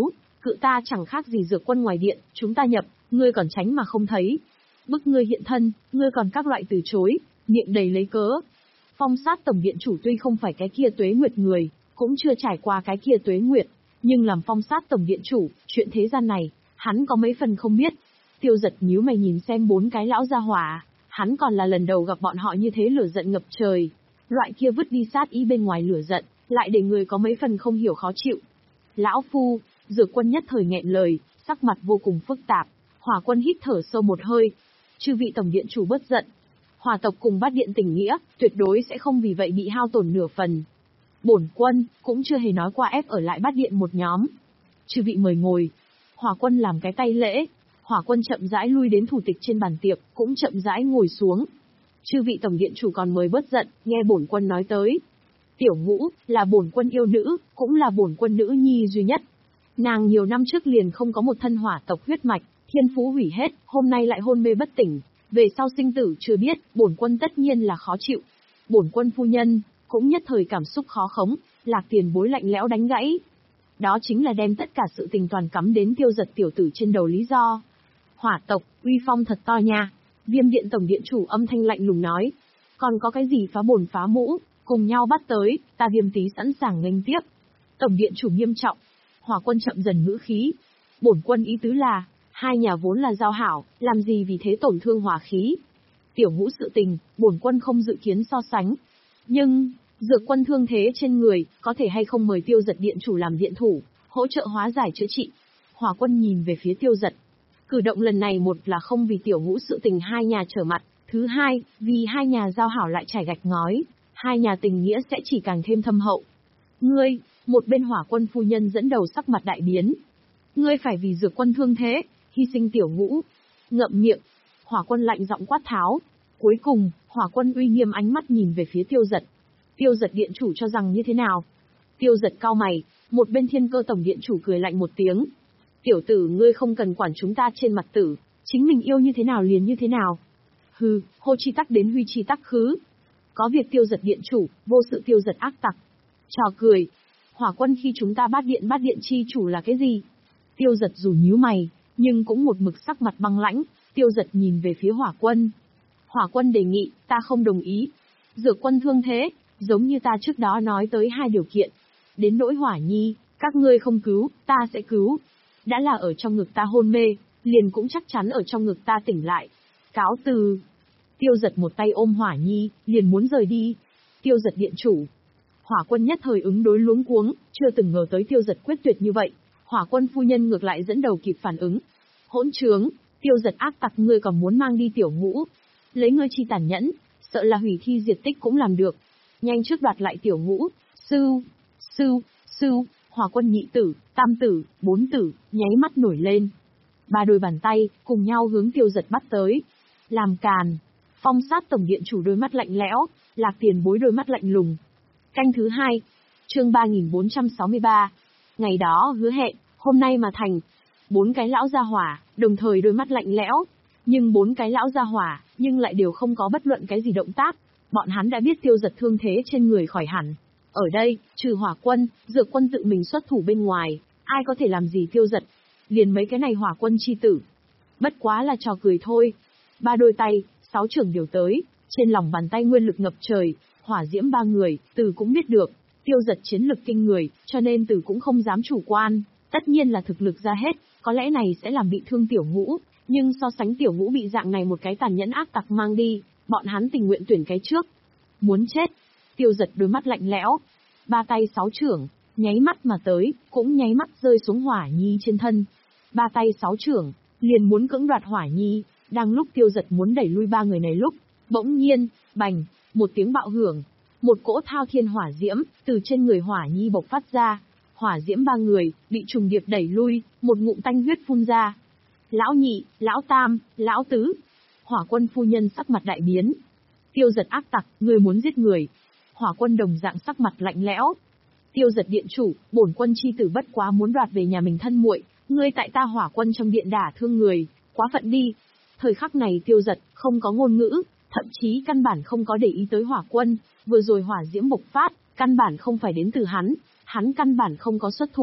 Cự ta chẳng khác gì dược quân ngoài điện, chúng ta nhập, ngươi còn tránh mà không thấy. Bức ngươi hiện thân, ngươi còn các loại từ chối, miệng đầy lấy cớ. Phong sát tổng điện chủ tuy không phải cái kia tuế nguyệt người, cũng chưa trải qua cái kia tuế nguyệt, nhưng làm phong sát tổng điện chủ, chuyện thế gian này, hắn có mấy phần không biết. Tiêu Giật nhíu mày nhìn xem bốn cái lão gia hỏa, hắn còn là lần đầu gặp bọn họ như thế lửa giận ngập trời. Loại kia vứt đi sát ý bên ngoài lửa giận, lại để người có mấy phần không hiểu khó chịu. Lão phu, Dược Quân nhất thời nghẹn lời, sắc mặt vô cùng phức tạp. Hỏa Quân hít thở sâu một hơi. Chư vị tổng điện chủ bất giận. Hỏa tộc cùng Bát Điện tình nghĩa, tuyệt đối sẽ không vì vậy bị hao tổn nửa phần. Bổn Quân cũng chưa hề nói qua ép ở lại Bát Điện một nhóm. Chư vị mời ngồi. Hỏa Quân làm cái tay lễ. Hỏa Quân chậm rãi lui đến thủ tịch trên bàn tiệc, cũng chậm rãi ngồi xuống. Chư vị tổng điện chủ còn mời bớt giận, nghe bổn Quân nói tới. Tiểu Ngũ là bổn Quân yêu nữ, cũng là bổn Quân nữ nhi duy nhất. Nàng nhiều năm trước liền không có một thân hỏa tộc huyết mạch, thiên phú hủy hết, hôm nay lại hôn mê bất tỉnh, về sau sinh tử chưa biết, bổn Quân tất nhiên là khó chịu. Bổn Quân phu nhân cũng nhất thời cảm xúc khó khống, Lạc Tiền Bối lạnh lẽo đánh gãy. Đó chính là đem tất cả sự tình toàn cắm đến Tiêu Giật tiểu tử trên đầu lý do. Hỏa tộc, uy phong thật to nha. Viêm điện tổng điện chủ âm thanh lạnh lùng nói. Còn có cái gì phá bổn phá mũ, cùng nhau bắt tới, ta Viêm Tý sẵn sàng nghênh tiếp. Tổng điện chủ nghiêm trọng. Hỏa Quân chậm dần ngữ khí. Bổn Quân ý tứ là, hai nhà vốn là giao hảo, làm gì vì thế tổn thương hỏa khí. Tiểu Ngũ sự tình, bổn Quân không dự kiến so sánh. Nhưng, Dược Quân thương thế trên người, có thể hay không mời Tiêu Giật điện chủ làm điện thủ, hỗ trợ hóa giải chữa trị. Hỏa Quân nhìn về phía Tiêu Giật. Cử động lần này một là không vì Tiểu Ngũ sự tình hai nhà trở mặt, thứ hai, vì hai nhà giao hảo lại trải gạch ngói, hai nhà tình nghĩa sẽ chỉ càng thêm thâm hậu. Ngươi, một bên Hỏa Quân phu nhân dẫn đầu sắc mặt đại biến. Ngươi phải vì Dược Quân thương thế, hy sinh Tiểu Ngũ. Ngậm miệng. Hỏa Quân lạnh giọng quát tháo. Cuối cùng, Hỏa Quân uy nghiêm ánh mắt nhìn về phía Tiêu Giật. Tiêu Giật điện chủ cho rằng như thế nào? Tiêu Giật cau mày, một bên Thiên Cơ tổng điện chủ cười lạnh một tiếng. Tiểu tử ngươi không cần quản chúng ta trên mặt tử, chính mình yêu như thế nào liền như thế nào. Hừ, hô chi tắc đến huy chi tắc khứ. Có việc Tiêu Giật điện chủ, vô sự Tiêu Giật ác tặc. Trò cười. Hỏa Quân khi chúng ta Bát Điện Bát Điện chi chủ là cái gì? Tiêu Giật dù nhíu mày, nhưng cũng một mực sắc mặt băng lãnh. Tiêu Giật nhìn về phía Hỏa Quân. Hỏa Quân đề nghị, ta không đồng ý. Dược Quân thương thế, giống như ta trước đó nói tới hai điều kiện. Đến nỗi Hỏa Nhi, các ngươi không cứu, ta sẽ cứu. Đã là ở trong ngực ta hôn mê, liền cũng chắc chắn ở trong ngực ta tỉnh lại. Cáo từ. Tiêu Giật một tay ôm Hỏa Nhi, liền muốn rời đi. Tiêu Giật điện chủ. Hỏa Quân nhất thời ứng đối luống cuống, chưa từng ngờ tới Tiêu Giật quyết tuyệt như vậy. Hỏa Quân phu nhân ngược lại dẫn đầu kịp phản ứng. Hỗn trướng, Tiêu Giật ác tặc, ngươi còn muốn mang đi Tiểu Ngũ. Lấy ngươi chi tàn nhẫn, sợ là hủy thi diệt tích cũng làm được. Nhanh trước đoạt lại Tiểu Ngũ. Sưu, sưu, sưu. Hỏa Quân nhị tử, tam tử, bốn tử, nháy mắt nổi lên. Ba đôi bàn tay, cùng nhau hướng Tiêu Giật bắt tới. Làm càn. Phong sát tổng điện chủ đôi mắt lạnh lẽo, Lạc Tiền Bối đôi mắt lạnh lùng. Canh thứ hai. Chương ba nghìn bốn trăm sáu mươi ba. Ngày đó hứa hẹn, hôm nay mà thành. Bốn cái lão gia hỏa, đồng thời đôi mắt lạnh lẽo. Nhưng bốn cái lão gia hỏa, nhưng lại đều không có bất luận cái gì động tác. Bọn hắn đã biết Tiêu Giật thương thế trên người khỏi hẳn. Ở đây, trừ Hỏa Quân, Dược Quân tự mình xuất thủ bên ngoài, ai có thể làm gì Tiêu Giật? Liền mấy cái này Hỏa Quân chi tử. Bất quá là trò cười thôi. Ba đôi tay, sáu trưởng điều tới, trên lòng bàn tay nguyên lực ngập trời, hỏa diễm ba người, Từ cũng biết được, Tiêu Giật chiến lực kinh người, cho nên Từ cũng không dám chủ quan, tất nhiên là thực lực ra hết, có lẽ này sẽ làm bị thương Tiểu Ngũ, nhưng so sánh Tiểu Ngũ bị dạng này một cái tàn nhẫn ác tặc mang đi, bọn hắn tình nguyện tuyển cái trước. Muốn chết. Tiêu Giật đôi mắt lạnh lẽo, ba tay sáu trưởng, nháy mắt mà tới, cũng nháy mắt rơi xuống Hỏa Nhi trên thân. Ba tay sáu trưởng, liền muốn cưỡng đoạt Hỏa Nhi, đang lúc Tiêu Giật muốn đẩy lui ba người này lúc, bỗng nhiên, bành, một tiếng bạo hưởng, một cỗ thao thiên hỏa diễm từ trên người Hỏa Nhi bộc phát ra, hỏa diễm ba người bị trùng điệp đẩy lui, một ngụm tanh huyết phun ra. Lão nhị, lão tam, lão tứ. Hỏa Quân phu nhân sắc mặt đại biến. Tiêu Giật ác tặc, người muốn giết người. Hỏa Quân đồng dạng sắc mặt lạnh lẽo. Tiêu Giật điện chủ, bổn quân chi tử bất quá muốn đoạt về nhà mình thân muội, ngươi tại ta Hỏa Quân trong điện đả thương người, quá phận đi. Thời khắc này Tiêu Giật không có ngôn ngữ, thậm chí căn bản không có để ý tới Hỏa Quân, vừa rồi hỏa diễm bộc phát, căn bản không phải đến từ hắn, hắn căn bản không có xuất thủ.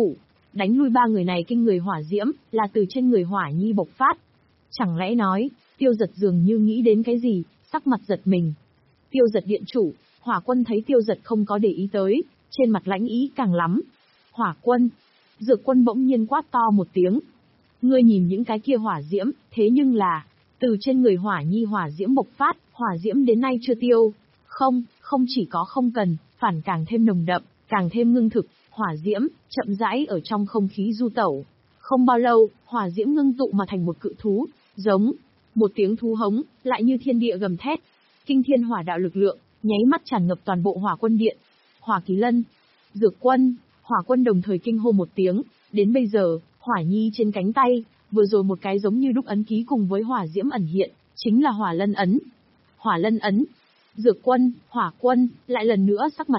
Đánh lui ba người này kinh người hỏa diễm, là từ trên người Hỏa Nhi bộc phát. Chẳng lẽ nói, Tiêu Giật dường như nghĩ đến cái gì, sắc mặt giật mình. Tiêu Giật điện chủ, Hỏa Quân thấy Tiêu Giật không có để ý tới, trên mặt lãnh ý càng lắm. Hỏa Quân, Dược Quân bỗng nhiên quát to một tiếng. Ngươi nhìn những cái kia hỏa diễm, thế nhưng là, từ trên người Hỏa Nhi hỏa diễm bộc phát, hỏa diễm đến nay chưa tiêu. Không, không chỉ có không cần, phản càng thêm nồng đậm, càng thêm ngưng thực, hỏa diễm, chậm rãi ở trong không khí du tẩu. Không bao lâu, hỏa diễm ngưng tụ mà thành một cự thú, giống, một tiếng thú hống, lại như thiên địa gầm thét. Kinh thiên hỏa đạo lực lượng, nháy mắt tràn ngập toàn bộ Hỏa Quân điện. Hỏa Kỳ Lân, Dược Quân, Hỏa Quân đồng thời kinh hô một tiếng, đến bây giờ, Hỏa Nhi trên cánh tay, vừa rồi một cái giống như đúc ấn ký cùng với hỏa diễm ẩn hiện, chính là Hỏa Lân ấn. Hỏa Lân ấn. Dược Quân, Hỏa Quân, lại lần nữa sắc mặt